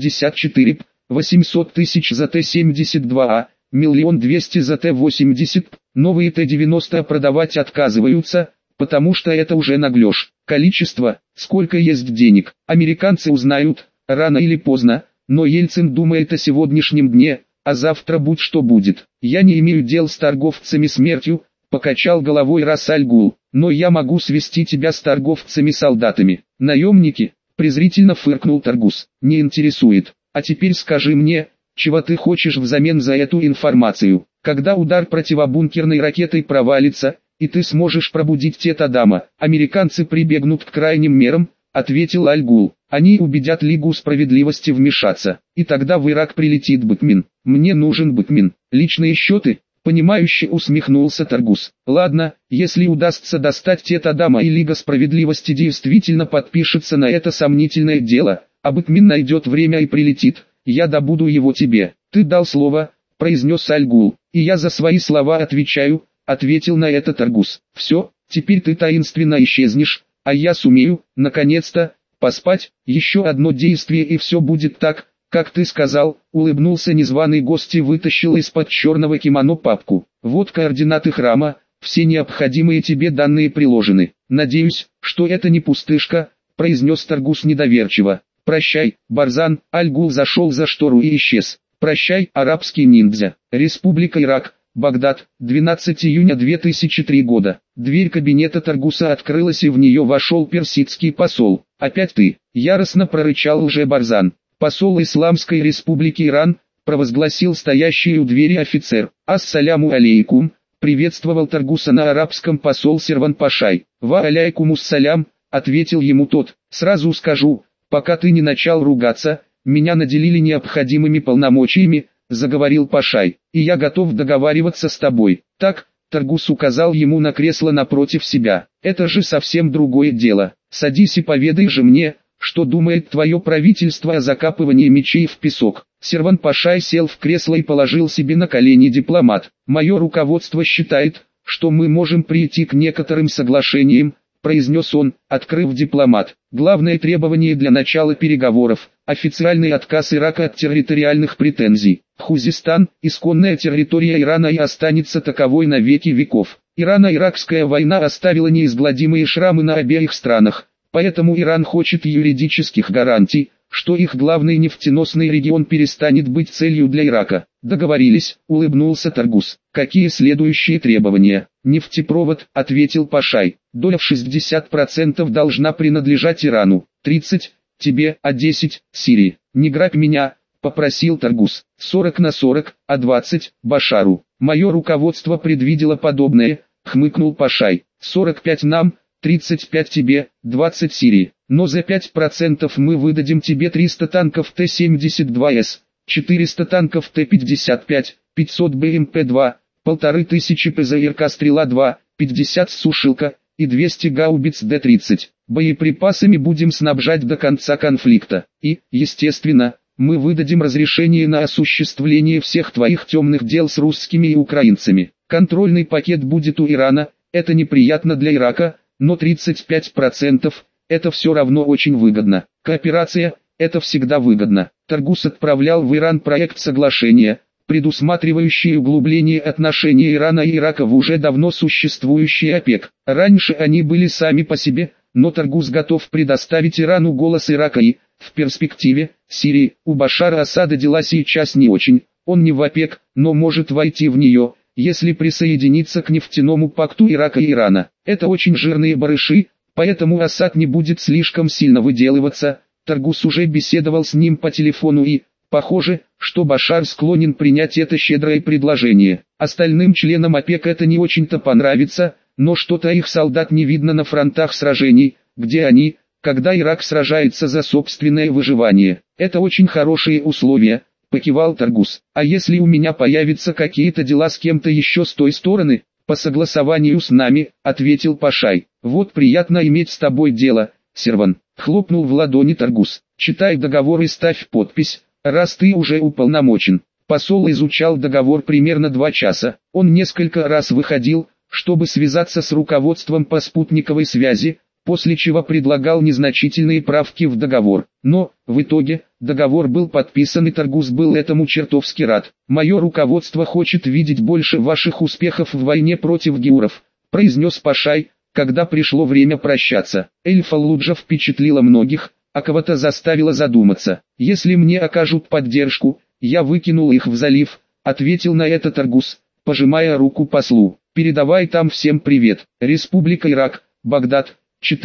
Т-64, 800 тысяч за Т-72А, 1 200 000 за Т-80, новые Т-90 продавать отказываются, потому что это уже наглешь. Количество, сколько есть денег, американцы узнают, рано или поздно, но Ельцин думает о сегодняшнем дне, а завтра будь что будет. Я не имею дел с торговцами смертью, покачал головой Рас Аль-Гул, но я могу свести тебя с торговцами-солдатами. Наемники, презрительно фыркнул Таргус, не интересует. А теперь скажи мне, чего ты хочешь взамен за эту информацию? Когда удар противобункерной ракетой провалится, и ты сможешь пробудить Тет-Адама, американцы прибегнут к крайним мерам, ответил Аль-Гул. Они убедят Лигу справедливости вмешаться, и тогда в Ирак прилетит Бытмин. Мне нужен Бытмин. Личные счеты? Понимающе усмехнулся Таргус. Ладно, если удастся достать Тет-Адама и Лига справедливости действительно подпишется на это сомнительное дело, а Бытмин найдет время и прилетит, я добуду его тебе. Ты дал слово, произнес Аль-Гул, и я за свои слова отвечаю, ответил на это Таргус. Все, теперь ты таинственно исчезнешь, а я сумею, наконец-то, поспать, еще одно действие и все будет так, как ты сказал, улыбнулся незваный гость и вытащил из-под черного кимоно папку. Вот координаты храма, все необходимые тебе данные приложены. Надеюсь, что это не пустышка, произнес Таргус недоверчиво. Прощай, Барзан, Аль-Гул зашел за штору и исчез. Прощай, арабский ниндзя. Республика Ирак, Багдад, 12 июня 2003 года. Дверь кабинета Таргуса открылась и в нее вошел персидский посол. «Опять ты!» — яростно прорычал лже-Барзан. «Посол Исламской Республики Иран», — провозгласил стоящий у двери офицер. «Ассаляму алейкум», — приветствовал Таргуса на арабском посол Серван Пашай. «Ва алейкумуссалям», — ответил ему тот. «Сразу скажу, пока ты не начал ругаться, меня наделили необходимыми полномочиями», — заговорил Пашай, — «и я готов договариваться с тобой». «Так», — Таргус указал ему на кресло напротив себя, — «это же совсем другое дело. Садись и поведай же мне, что думает твое правительство о закапывании мечей в песок». Серван Пашай сел в кресло и положил себе на колени дипломат. «Мое руководство считает, что мы можем прийти к некоторым соглашениям», произнес он, открыв дипломат. «Главное требование для начала переговоров – официальный отказ Ирака от территориальных претензий. Хузистан – исконная территория Ирана и останется таковой на веки веков. Ирано-иракская война оставила неизгладимые шрамы на обеих странах, поэтому Иран хочет юридических гарантий, что их главный нефтеносный регион перестанет быть целью для Ирака». «Договорились», — улыбнулся Таргус. «Какие следующие требования?» «Нефтепровод», — ответил Пашай. «Доля в 60% должна принадлежать Ирану, 30% тебе, а 10% Сирии». «Не грабь меня», — попросил Таргус. 40 на 40, а 20 — Башару. «Мое руководство предвидело подобное», — хмыкнул Пашай. 45 нам, 35 тебе, 20 Сирии. Но за 5% мы выдадим тебе 300 танков Т-72С, 400 танков Т-55, 500 БМП-2, 1500 ПЗРК «Стрела-2», 50 «Сушилка» и 200 гаубиц Д-30. Боеприпасами будем снабжать до конца конфликта. И, естественно, мы выдадим разрешение на осуществление всех твоих темных дел с русскими и украинцами. Контрольный пакет будет у Ирана, это неприятно для Ирака, но 35% – это все равно очень выгодно. Кооперация – это всегда выгодно. Таргус отправлял в Иран проект соглашения, предусматривающий углубление отношений Ирана и Ирака в уже давно существующий ОПЕК. Раньше они были сами по себе, но Таргус готов предоставить Ирану голос Ирака и, в перспективе, Сирии. У Башара Асада дела сейчас не очень, он не в ОПЕК, но может войти в нее, если присоединиться к нефтяному пакту Ирака и Ирана. Это очень жирные барыши, поэтому Асад не будет слишком сильно выделываться. Таргус уже беседовал с ним по телефону и, Похоже, что Башар склонен принять это щедрое предложение. Остальным членам ОПЕК это не очень-то понравится, но что-то их солдат не видно на фронтах сражений, где они, когда Ирак сражается за собственное выживание. Это очень хорошие условия, покивал Таргус. А если у меня появятся какие-то дела с кем-то еще с той стороны, по согласованию с нами, ответил Пашай. Вот приятно иметь с тобой дело, Серван. Хлопнул в ладони Таргус. Читай договор и ставь подпись, раз ты уже уполномочен. Посол изучал договор примерно 2 часа. Он несколько раз выходил, чтобы связаться с руководством по спутниковой связи, после чего предлагал незначительные правки в договор. Но, в итоге, договор был подписан и Таргус был этому чертовски рад. «Мое руководство хочет видеть больше ваших успехов в войне против геуров», произнес Пашай, когда пришло время прощаться. Эль-Фаллуджа впечатлила многих, а кого-то заставила задуматься. «Если мне окажут поддержку, я выкинул их в залив», ответил на это Таргус, пожимая руку послу. «Передавай там всем привет. Республика Ирак, Багдад,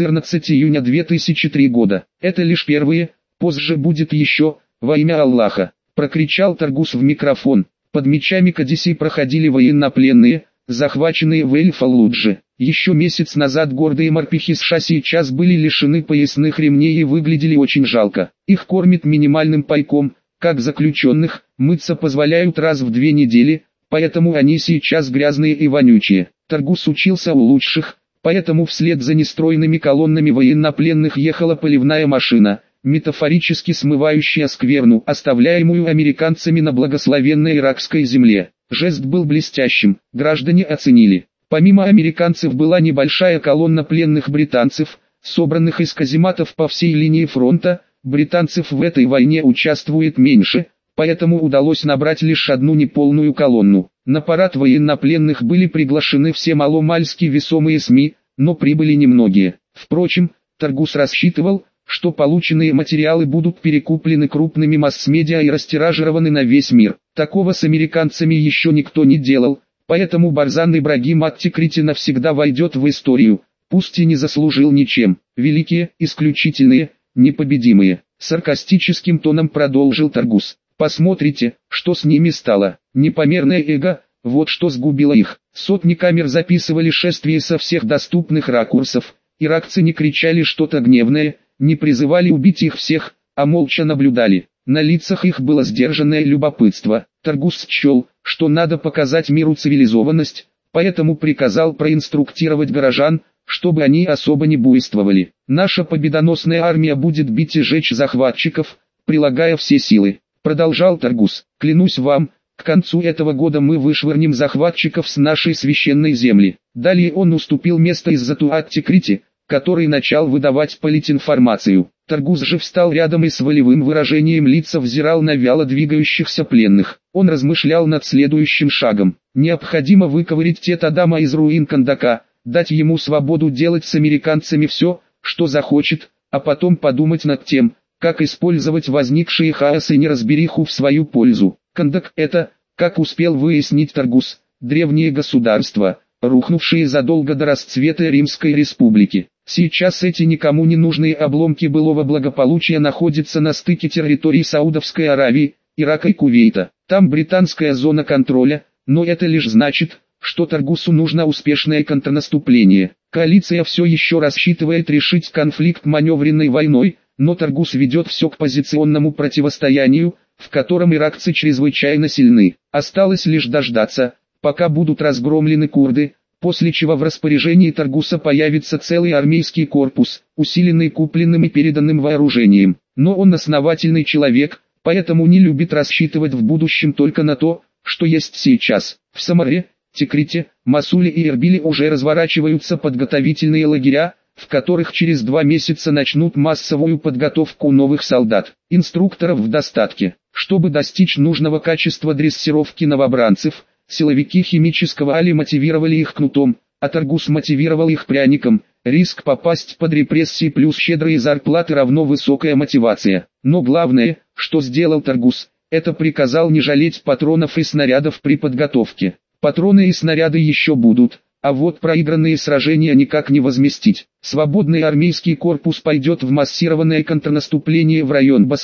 14 июня 2003 года. Это лишь первые, позже будет еще, во имя Аллаха», прокричал Таргус в микрофон. Под мечами Кадиси проходили военнопленные, захваченные в Эль-Фаллудже. Еще месяц назад гордые морпехи США сейчас были лишены поясных ремней и выглядели очень жалко. Их кормят минимальным пайком, как заключенных, мыться позволяют раз в 2 недели, поэтому они сейчас грязные и вонючие. Таргус учился у лучших, поэтому вслед за нестройными колоннами военнопленных ехала поливная машина, метафорически смывающая скверну, оставляемую американцами на благословенной иракской земле. Жест был блестящим, граждане оценили. Помимо американцев была небольшая колонна пленных британцев, собранных из казематов по всей линии фронта. Британцев в этой войне участвует меньше, поэтому удалось набрать лишь одну неполную колонну. На парад военнопленных были приглашены все маломальски весомые СМИ, но прибыли немногие. Впрочем, Таргус рассчитывал, что полученные материалы будут перекуплены крупными масс-медиа и растиражированы на весь мир. Такого с американцами еще никто не делал, поэтому Барзан Ибрагим ат-Тикрити навсегда войдет в историю, пусть и не заслужил ничем. Великие, исключительные, непобедимые, саркастическим тоном продолжил Таргус. Посмотрите, что с ними стало. Непомерное эго, вот что сгубило их. Сотни камер записывали шествие со всех доступных ракурсов. Иракцы не кричали что-то гневное, не призывали убить их всех, а молча наблюдали. На лицах их было сдержанное любопытство. Таргус счел, что надо показать миру цивилизованность, поэтому приказал проинструктировать горожан, чтобы они особо не буйствовали. «Наша победоносная армия будет бить и жечь захватчиков, прилагая все силы», продолжал Таргус. «Клянусь вам, к концу этого года мы вышвырнем захватчиков с нашей священной земли». Далее он уступил место Иззату ат-Тикрити, который начал выдавать политинформацию. Таргус же встал рядом и с волевым выражением лица взирал на вяло двигающихся пленных. Он размышлял над следующим шагом. Необходимо выковырять Тет-Адама из руин Кандака, дать ему свободу делать с американцами все, что захочет, а потом подумать над тем, как использовать возникшие хаос и неразбериху в свою пользу. Кандак – это, как успел выяснить Таргус, древнее государство, рухнувшие задолго до расцвета Римской республики. Сейчас эти никому не нужные обломки былого благополучия находятся на стыке территорий Саудовской Аравии, Ирака и Кувейта. Там британская зона контроля, но это лишь значит, что Таргусу нужно успешное контрнаступление. Коалиция все еще рассчитывает решить конфликт маневренной войной, но Таргус ведет все к позиционному противостоянию, в котором иракцы чрезвычайно сильны. Осталось лишь дождаться, пока будут разгромлены курды, после чего в распоряжении Таргуса появится целый армейский корпус, усиленный купленным и переданным вооружением. Но он основательный человек, поэтому не любит рассчитывать в будущем только на то, что есть сейчас. В Самаре, Тикрите, Масуле и Эрбиле уже разворачиваются подготовительные лагеря, в которых через 2 месяца начнут массовую подготовку новых солдат. Инструкторов в достатке. Чтобы достичь нужного качества дрессировки новобранцев, силовики химического Али мотивировали их кнутом, а Таргус мотивировал их пряником. Риск попасть под репрессии плюс щедрые зарплаты равно высокая мотивация. Но главное, что сделал Таргус, это приказал не жалеть патронов и снарядов при подготовке. Патроны и снаряды еще будут, а вот проигранные сражения никак не возместить. Свободный армейский корпус пойдет в массированное контрнаступление в район Басры,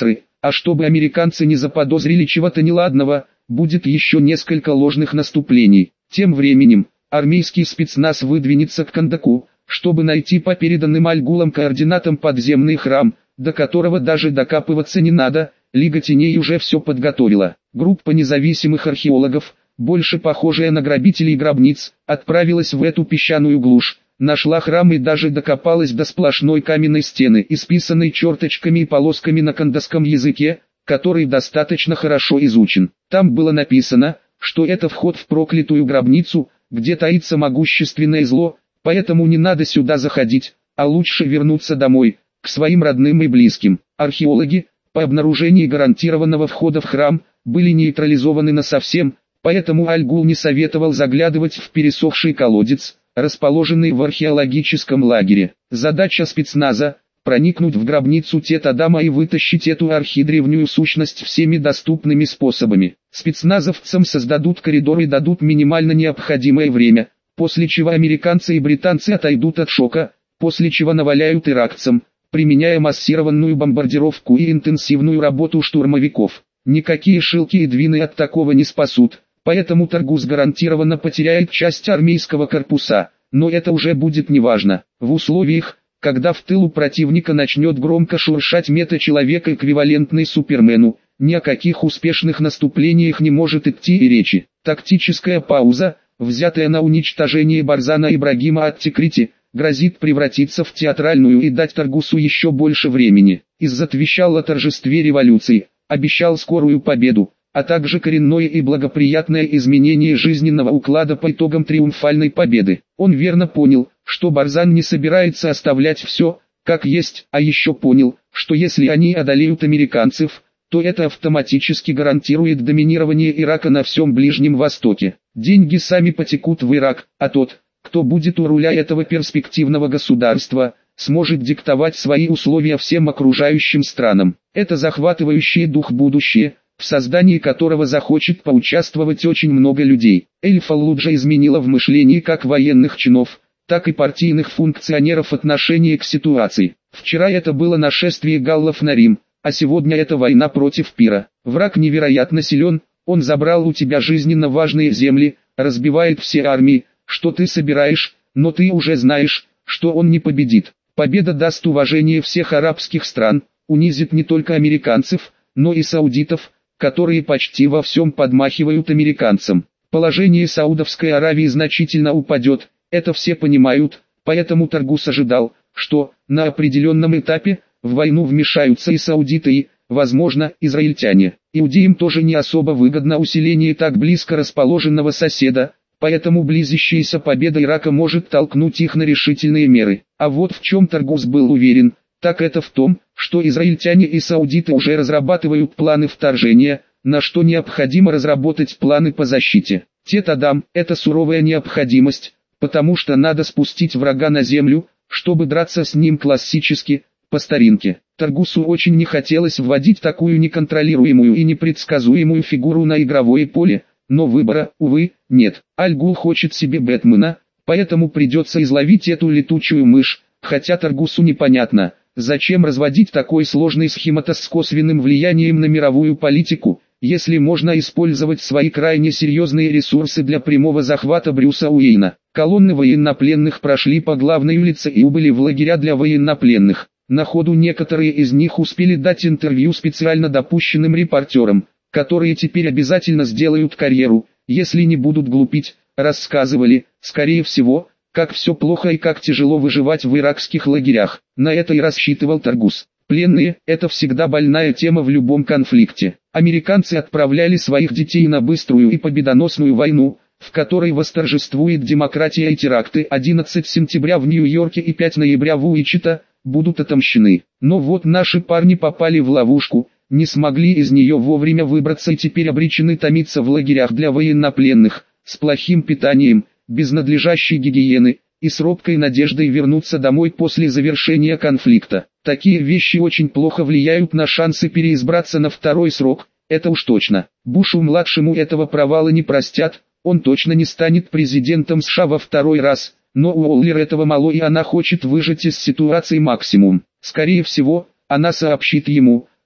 А чтобы американцы не заподозрили чего-то неладного, будет еще несколько ложных наступлений. Тем временем, армейский спецназ выдвинется к Кандаку, чтобы найти по переданным Аль-Гулом координатам подземный храм, до которого даже докапываться не надо. Лига Теней уже все подготовила. Группа независимых археологов, больше похожая на грабителей гробниц, отправилась в эту песчаную глушь, нашла храм и даже докопалась до сплошной каменной стены, исписанной черточками и полосками на кандасском языке, который достаточно хорошо изучен. Там было написано, что это вход в проклятую гробницу, где таится могущественное зло, поэтому не надо сюда заходить, а лучше вернуться домой, к своим родным и близким. Археологи, по обнаружении гарантированного входа в храм, были нейтрализованы насовсем, поэтому Аль-Гул не советовал заглядывать в пересохший колодец, расположенный в археологическом лагере. Задача спецназа – проникнуть в гробницу Тет-Адама и вытащить эту архидревнюю сущность всеми доступными способами. Спецназовцам создадут коридор и дадут минимально необходимое время, после чего американцы и британцы отойдут от шока, после чего наваляют иракцам, применяя массированную бомбардировку и интенсивную работу штурмовиков. Никакие шилки и двины от такого не спасут, поэтому Таргус гарантированно потеряет часть армейского корпуса, но это уже будет неважно. В условиях, когда в тылу противника начнет громко шуршать мета-человек эквивалентный Супермену, ни о каких успешных наступлениях не может идти и речи. Тактическая пауза, взятая на уничтожение Барзана Ибрагима от Тикрити, грозит превратиться в театральную и дать Таргусу еще больше времени. Иззат вещал о торжестве революции, обещал скорую победу, а также коренное и благоприятное изменение жизненного уклада по итогам триумфальной победы. Он верно понял, что Барзан не собирается оставлять все, как есть, а еще понял, что если они одолеют американцев, то это автоматически гарантирует доминирование Ирака на всем Ближнем Востоке. Деньги сами потекут в Ирак, а тот, кто будет у руля этого перспективного государства, сможет диктовать свои условия всем окружающим странам. Это захватывающее дух будущее, в создании которого захочет поучаствовать очень много людей. Эль-Фаллуджа изменила в мышлении как военных чинов, так и партийных функционеров отношение к ситуации. Вчера это было нашествие галлов на Рим, а сегодня это война против Пира. Враг невероятно силен, он забрал у тебя жизненно важные земли, разбивает все армии, что ты собираешь, но ты уже знаешь, что он не победит. Победа даст уважение всех арабских стран, унизит не только американцев, но и саудитов, которые почти во всем подмахивают американцам. Положение Саудовской Аравии значительно упадет, это все понимают, поэтому Таргус ожидал, что, на определенном этапе, в войну вмешаются и саудиты и, возможно, израильтяне. Иудеям тоже не особо выгодно усиление так близко расположенного соседа, поэтому близящаяся победа Ирака может толкнуть их на решительные меры. А вот в чем Таргус был уверен, так это в том, что израильтяне и саудиты уже разрабатывают планы вторжения, на что необходимо разработать планы по защите. Тет-Адам – это суровая необходимость, потому что надо спустить врага на землю, чтобы драться с ним классически, по старинке. Таргусу очень не хотелось вводить такую неконтролируемую и непредсказуемую фигуру на игровое поле, но выбора, увы, нет. Аль-Гул хочет себе Бэтмена, поэтому придется изловить эту летучую мышь, хотя Таргусу непонятно, зачем разводить такой сложный схематоз с косвенным влиянием на мировую политику, если можно использовать свои крайне серьезные ресурсы для прямого захвата Брюса Уэйна. Колонны военнопленных прошли по главной улице и убыли в лагеря для военнопленных. На ходу некоторые из них успели дать интервью специально допущенным репортерам, которые теперь обязательно сделают карьеру, если не будут глупить, рассказывали, скорее всего, как все плохо и как тяжело выживать в иракских лагерях. На это и рассчитывал Таргус. Пленные – это всегда больная тема в любом конфликте. Американцы отправляли своих детей на быструю и победоносную войну, в которой восторжествует демократия, и теракты 11 сентября в Нью-Йорке и 5 ноября в Уичита будут отомщены. Но вот наши парни попали в ловушку, не смогли из нее вовремя выбраться и теперь обречены томиться в лагерях для военнопленных, с плохим питанием, без надлежащей гигиены, и с робкой надеждой вернуться домой после завершения конфликта. Такие вещи очень плохо влияют на шансы переизбраться на второй срок, это уж точно. Бушу-младшему этого провала не простят, он точно не станет президентом США во второй раз, но Уоллер этого мало, и она хочет выжать из ситуации максимум. Скорее всего, она сообщит ему,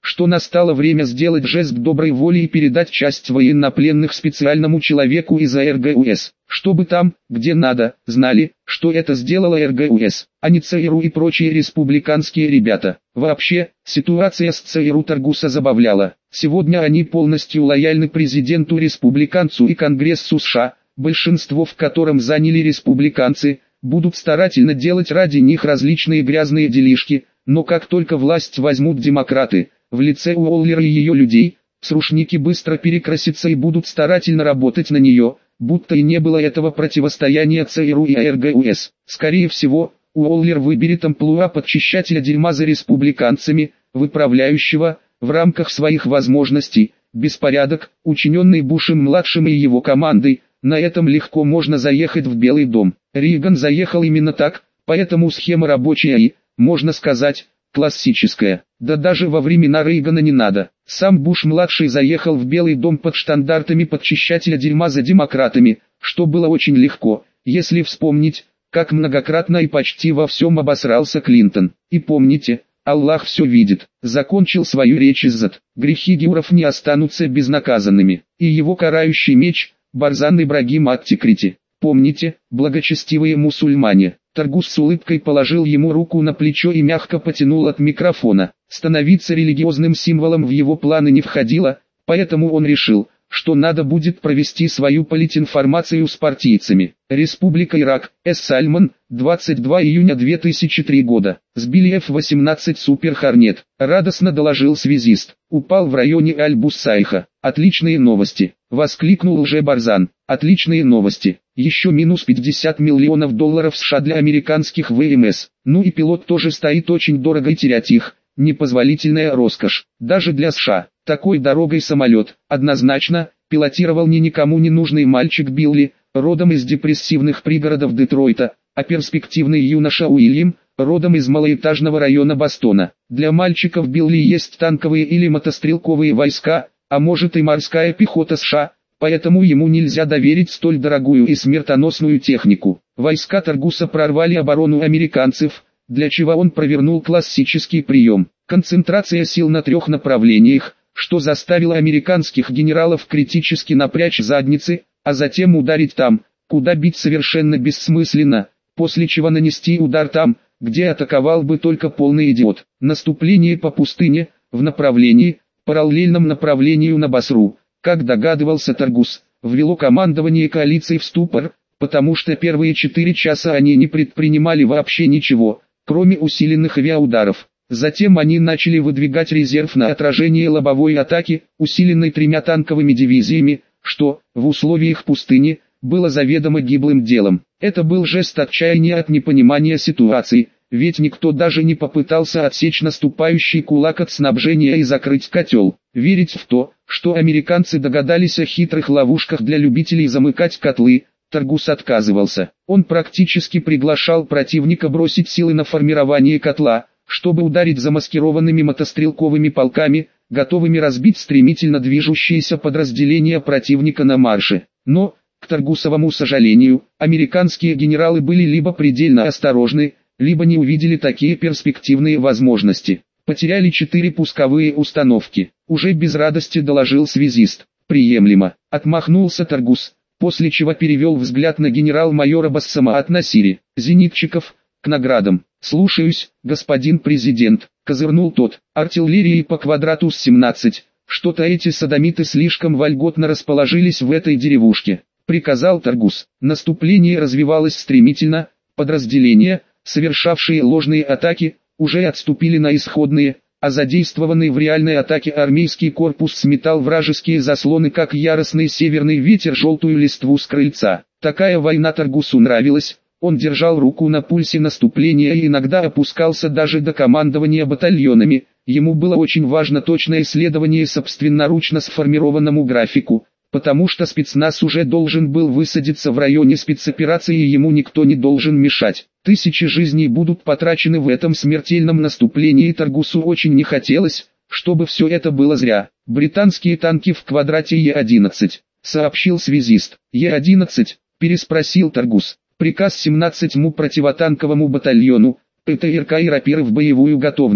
что настало время сделать жест доброй воли и передать часть военнопленных специальному человеку из РГУС, чтобы там, где надо, знали, что это сделала РГУС, а не ЦРУ и прочие республиканские ребята. Вообще, ситуация с ЦРУ Таргуса забавляла. Сегодня они полностью лояльны президенту-республиканцу и Конгрессу США, большинство в котором заняли республиканцы, будут старательно делать ради них различные грязные делишки, но как только власть возьмут демократы, в лице Уоллера и ее людей, срушники быстро перекрасятся и будут старательно работать на нее, будто и не было этого противостояния ЦРУ и РГУС. Скорее всего, Уоллер выберет амплуа подчищателя дерьма за республиканцами, выправляющего, в рамках своих возможностей, беспорядок, учиненный Бушем-младшим и его командой. На этом легко можно заехать в Белый дом. Рейган заехал именно так, поэтому схема рабочая и, можно сказать, классическая. Да даже во времена Рейгана не надо. Сам Буш-младший заехал в Белый дом под штандартами подчищателя дерьма за демократами, что было очень легко, если вспомнить, как многократно и почти во всем обосрался Клинтон. И помните, Аллах все видит. Закончил свою речь Иззат. Грехи геуров не останутся безнаказанными. И его карающий меч – Барзан Ибрагим Ат-Тикрити. Помните, благочестивые мусульмане. Таргус с улыбкой положил ему руку на плечо и мягко потянул от микрофона. Становиться религиозным символом в его планы не входило, поэтому он решил, что надо будет провести свою политинформацию с партийцами. Республика Ирак, Сальман, 22 июня 2003 года. Сбили F-18 Супер Хорнет. Радостно доложил связист. Упал в районе Аль-Бусайха. Отличные новости. Воскликнул Барзан. Отличные новости. Еще минус $50 миллионов США для американских ВМС. Ну и пилот тоже стоит очень дорого и терять их. Непозволительная роскошь. Даже для США. Такой дорогой самолет, однозначно, пилотировал не никому не нужный мальчик Билли, родом из депрессивных пригородов Детройта, а перспективный юноша Уильям, родом из малоэтажного района Бостона. Для мальчиков Билли есть танковые или мотострелковые войска, а может и морская пехота США, поэтому ему нельзя доверить столь дорогую и смертоносную технику. Войска Таргуса прорвали оборону американцев, для чего он провернул классический прием. Концентрация сил на 3 направлениях, что заставило американских генералов критически напрячь задницы, а затем ударить там, куда бить совершенно бессмысленно, после чего нанести удар там, где атаковал бы только полный идиот. Наступление по пустыне, в направлении, параллельном направлению на Басру, как догадывался Таргус, ввело командование коалиции в ступор, потому что первые 4 часа они не предпринимали вообще ничего, кроме усиленных авиаударов. Затем они начали выдвигать резерв на отражение лобовой атаки, усиленной 3 танковыми дивизиями, что, в условиях пустыни, было заведомо гиблым делом. Это был жест отчаяния от непонимания ситуации, ведь никто даже не попытался отсечь наступающий кулак от снабжения и закрыть котел. Верить в то, что американцы догадались о хитрых ловушках для любителей замыкать котлы, Таргус отказывался. Он практически приглашал противника бросить силы на формирование котла, чтобы ударить замаскированными мотострелковыми полками, готовыми разбить стремительно движущиеся подразделения противника на марше. Но, к Таргусовому сожалению, американские генералы были либо предельно осторожны, либо не увидели такие перспективные возможности. Потеряли 4 пусковые установки. Уже без радости доложил связист. Приемлемо. Отмахнулся Таргус, после чего перевел взгляд на генерал-майора Бассама от-Насири. Зенитчиков, к наградам. «Слушаюсь, господин президент», — козырнул тот. «Артиллерии по квадрату с 17. Что-то эти содомиты слишком вольготно расположились в этой деревушке», — приказал Таргус. Наступление развивалось стремительно, подразделения, совершавшие ложные атаки, уже отступили на исходные, а задействованный в реальной атаке армейский корпус сметал вражеские заслоны как яростный северный ветер желтую листву с крыльца. Такая война Таргусу нравилась. Он держал руку на пульсе наступления и иногда опускался даже до командования батальонами. Ему было очень важно точное исследование собственноручно сформированному графику, потому что спецназ уже должен был высадиться в районе спецоперации и ему никто не должен мешать. 1000 жизней будут потрачены в этом смертельном наступлении, и Таргусу очень не хотелось, чтобы все это было зря. «Британские танки в квадрате Е-11», — сообщил связист. «Е-11», — переспросил Таргус. «Приказ 17-му противотанковому батальону, ПТРК и рапиры в боевую готовность».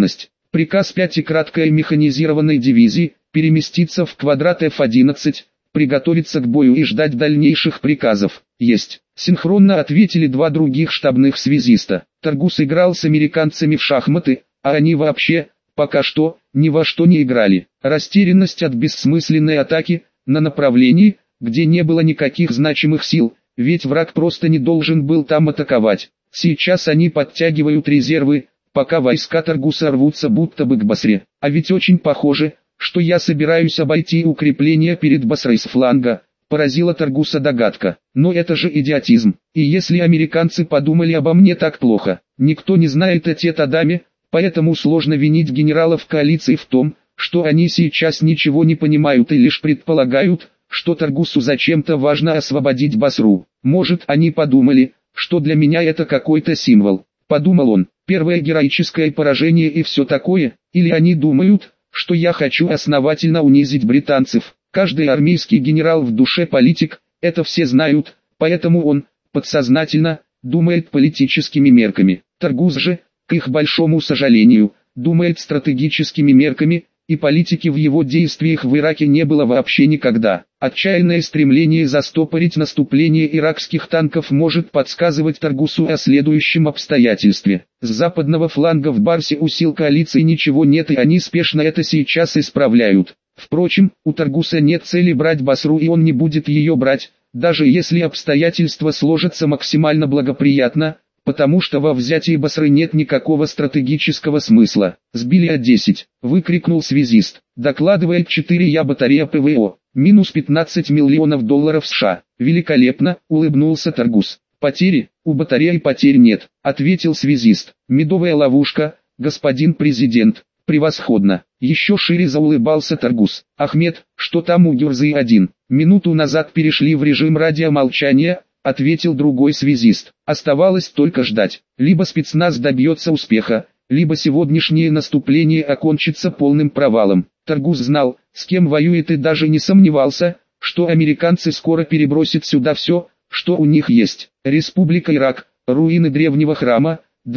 Приказ 5 краткой механизированной дивизии переместиться в квадрат F-11, приготовиться к бою и ждать дальнейших приказов. Есть. Синхронно ответили два других штабных связиста. Таргус играл с американцами в шахматы, а они вообще, пока что, ни во что не играли. Растерянность от бессмысленной атаки, на направлении, где не было никаких значимых сил, ведь враг просто не должен был там атаковать. Сейчас они подтягивают резервы, пока войска Таргуса рвутся будто бы к Басре. А ведь очень похоже, что я собираюсь обойти укрепления перед Басрой с фланга, поразила Таргуса догадка. Но это же идиотизм. И если американцы подумали обо мне так плохо, никто не знает о Тет-Адаме, поэтому сложно винить генералов коалиции в том, что они сейчас ничего не понимают и лишь предполагают, что Таргусу зачем-то важно освободить Басру. Может, они подумали, что для меня это какой-то символ. Подумал он, первое героическое поражение и все такое, или они думают, что я хочу основательно унизить британцев. Каждый армейский генерал в душе политик, это все знают, поэтому он, подсознательно, думает политическими мерками. Таргус же, к их большому сожалению, думает стратегическими мерками, и политики в его действиях в Ираке не было вообще никогда. Отчаянное стремление застопорить наступление иракских танков может подсказывать Таргусу о следующем обстоятельстве. С западного фланга в Барсе у сил коалиции ничего нет, и они спешно это сейчас исправляют. Впрочем, у Таргуса нет цели брать Басру, и он не будет ее брать, даже если обстоятельства сложатся максимально благоприятно, потому что во взятии Басры нет никакого стратегического смысла. «Сбили А-10», выкрикнул связист. «Докладывает 4Я батарея ПВО. Минус 15 миллионов долларов США». «Великолепно», улыбнулся Таргус. «Потери? У батареи потерь нет», ответил связист. «Медовая ловушка, господин президент». «Превосходно!» Еще шире заулыбался Таргус. «Ахмед, что там у Гюрзы-1?» «Минуту назад перешли в режим радиомолчания», ответил другой связист. Оставалось только ждать. Либо спецназ добьется успеха, либо сегодняшнее наступление окончится полным провалом. Таргус знал, с кем воюет, и даже не сомневался, что американцы скоро перебросят сюда все, что у них есть. Республика Ирак, руины древнего храма,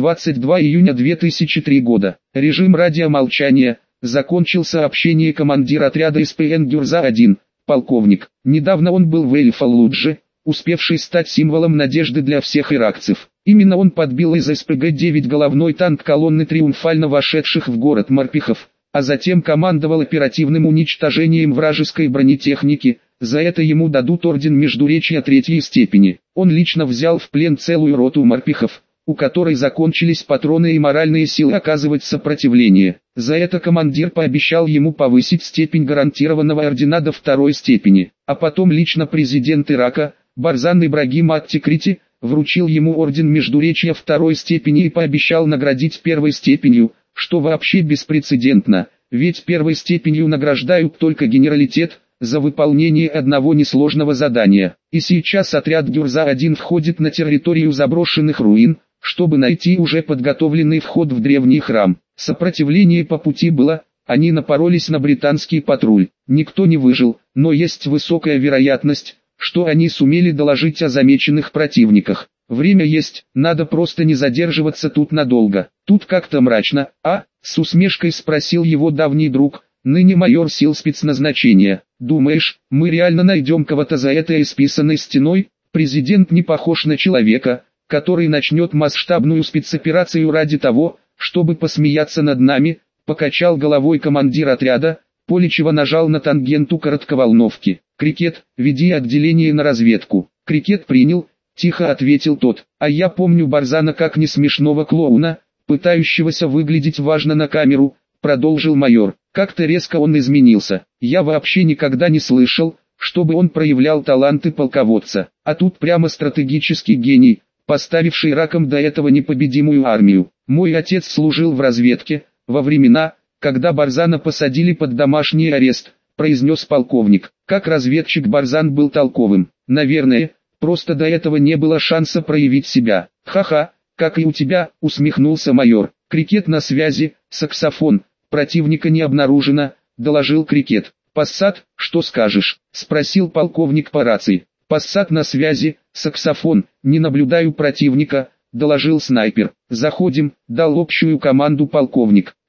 22 июня 2003 года. Режим радиомолчания. Закончил сообщение командир отряда СПН Гюрза-1, полковник. Недавно он был в Эль-Фаллудже, успевший стать символом надежды для всех иракцев. Именно он подбил из СПГ-9 головной танк колонны триумфально вошедших в город морпехов, а затем командовал оперативным уничтожением вражеской бронетехники. За это ему дадут орден Междуречья 3-й степени. Он лично взял в плен целую роту морпехов, у которой закончились патроны и моральные силы оказывать сопротивление. За это командир пообещал ему повысить степень гарантированного ордена до 2-й степени. А потом лично президент Ирака, Барзан Ибрагим Ат-Тикрити, вручил ему орден Междуречья 2-й степени и пообещал наградить 1-й степенью, что вообще беспрецедентно, ведь 1-й степенью награждают только генералитет, за выполнение одного несложного задания. И сейчас отряд Гюрза-1 входит на территорию заброшенных руин, чтобы найти уже подготовленный вход в древний храм. Сопротивление по пути было, они напоролись на британский патруль. Никто не выжил, но есть высокая вероятность, что они сумели доложить о замеченных противниках. Время есть, надо просто не задерживаться тут надолго. Тут как-то мрачно, с усмешкой спросил его давний друг, ныне майор сил спецназначения. Думаешь, мы реально найдем кого-то за этой исписанной стеной? Президент не похож на человека, который начнет масштабную спецоперацию ради того, чтобы посмеяться над нами, покачал головой командир отряда. Поличева нажал на тангенту коротковолновки. «Крикет, веди отделение на разведку». «Крикет принял», тихо ответил тот. «А я помню Барзана как не смешного клоуна, пытающегося выглядеть важно на камеру», продолжил майор. «Как-то резко он изменился. Я вообще никогда не слышал, чтобы он проявлял таланты полководца. А тут прямо стратегический гений, поставивший Ираком до этого непобедимую армию. Мой отец служил в разведке, во времена, когда Барзана посадили под домашний арест», произнес полковник. «Как разведчик Барзан был толковым. Наверное, просто до этого не было шанса проявить себя». «Ха-ха, как и у тебя», усмехнулся майор. «Крикет на связи, саксофон, противника не обнаружено», доложил Крикет. «Пассат, что скажешь?» спросил полковник по рации. «Пассат на связи, саксофон, не наблюдаю противника», доложил снайпер. «Заходим», дал общую команду полковник.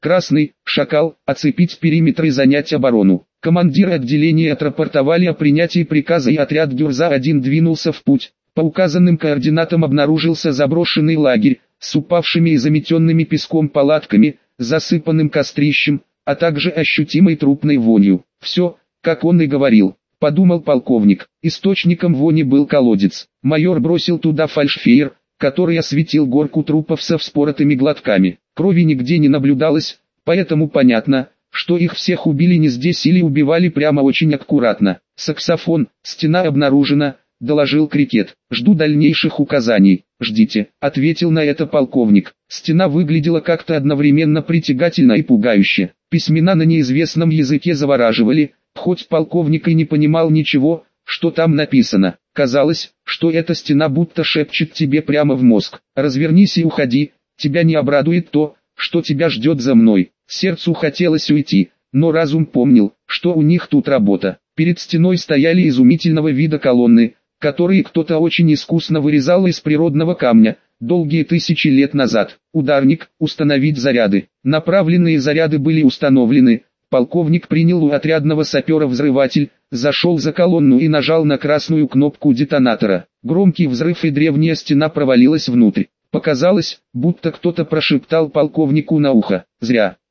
Красный, Шакал, оцепить периметр и занять оборону. Командиры отделения отрапортовали о принятии приказа, и отряд Гюрза-1 двинулся в путь. По указанным координатам обнаружился заброшенный лагерь, с упавшими и заметенными песком палатками, засыпанным кострищем, а также ощутимой трупной вонью. Все, как он и говорил, подумал полковник. Источником вони был колодец. Майор бросил туда фальшфейер, который осветил горку трупов со вспоротыми глотками. Крови нигде не наблюдалось, поэтому понятно, что их всех убили не здесь или убивали прямо очень аккуратно. Саксофон, стена обнаружена, доложил Крикет. Жду дальнейших указаний. Ждите, ответил на это полковник. Стена выглядела как-то одновременно притягательно и пугающе. Письмена на неизвестном языке завораживали, хоть полковник и не понимал ничего, что там написано. Казалось, что эта стена будто шепчет тебе прямо в мозг. Развернись и уходи, тебя не обрадует то, что тебя ждет за мной. Сердцу хотелось уйти, но разум помнил, что у них тут работа. Перед стеной стояли изумительного вида колонны, которые кто-то очень искусно вырезал из природного камня, долгие тысячи лет назад. Ударник, установить заряды. Направленные заряды были установлены. Полковник принял у отрядного сапера взрыватель, зашел за колонну и нажал на красную кнопку детонатора. Громкий взрыв, и древняя стена провалилась внутрь. Показалось, будто кто-то прошептал полковнику на ухо: «Зря».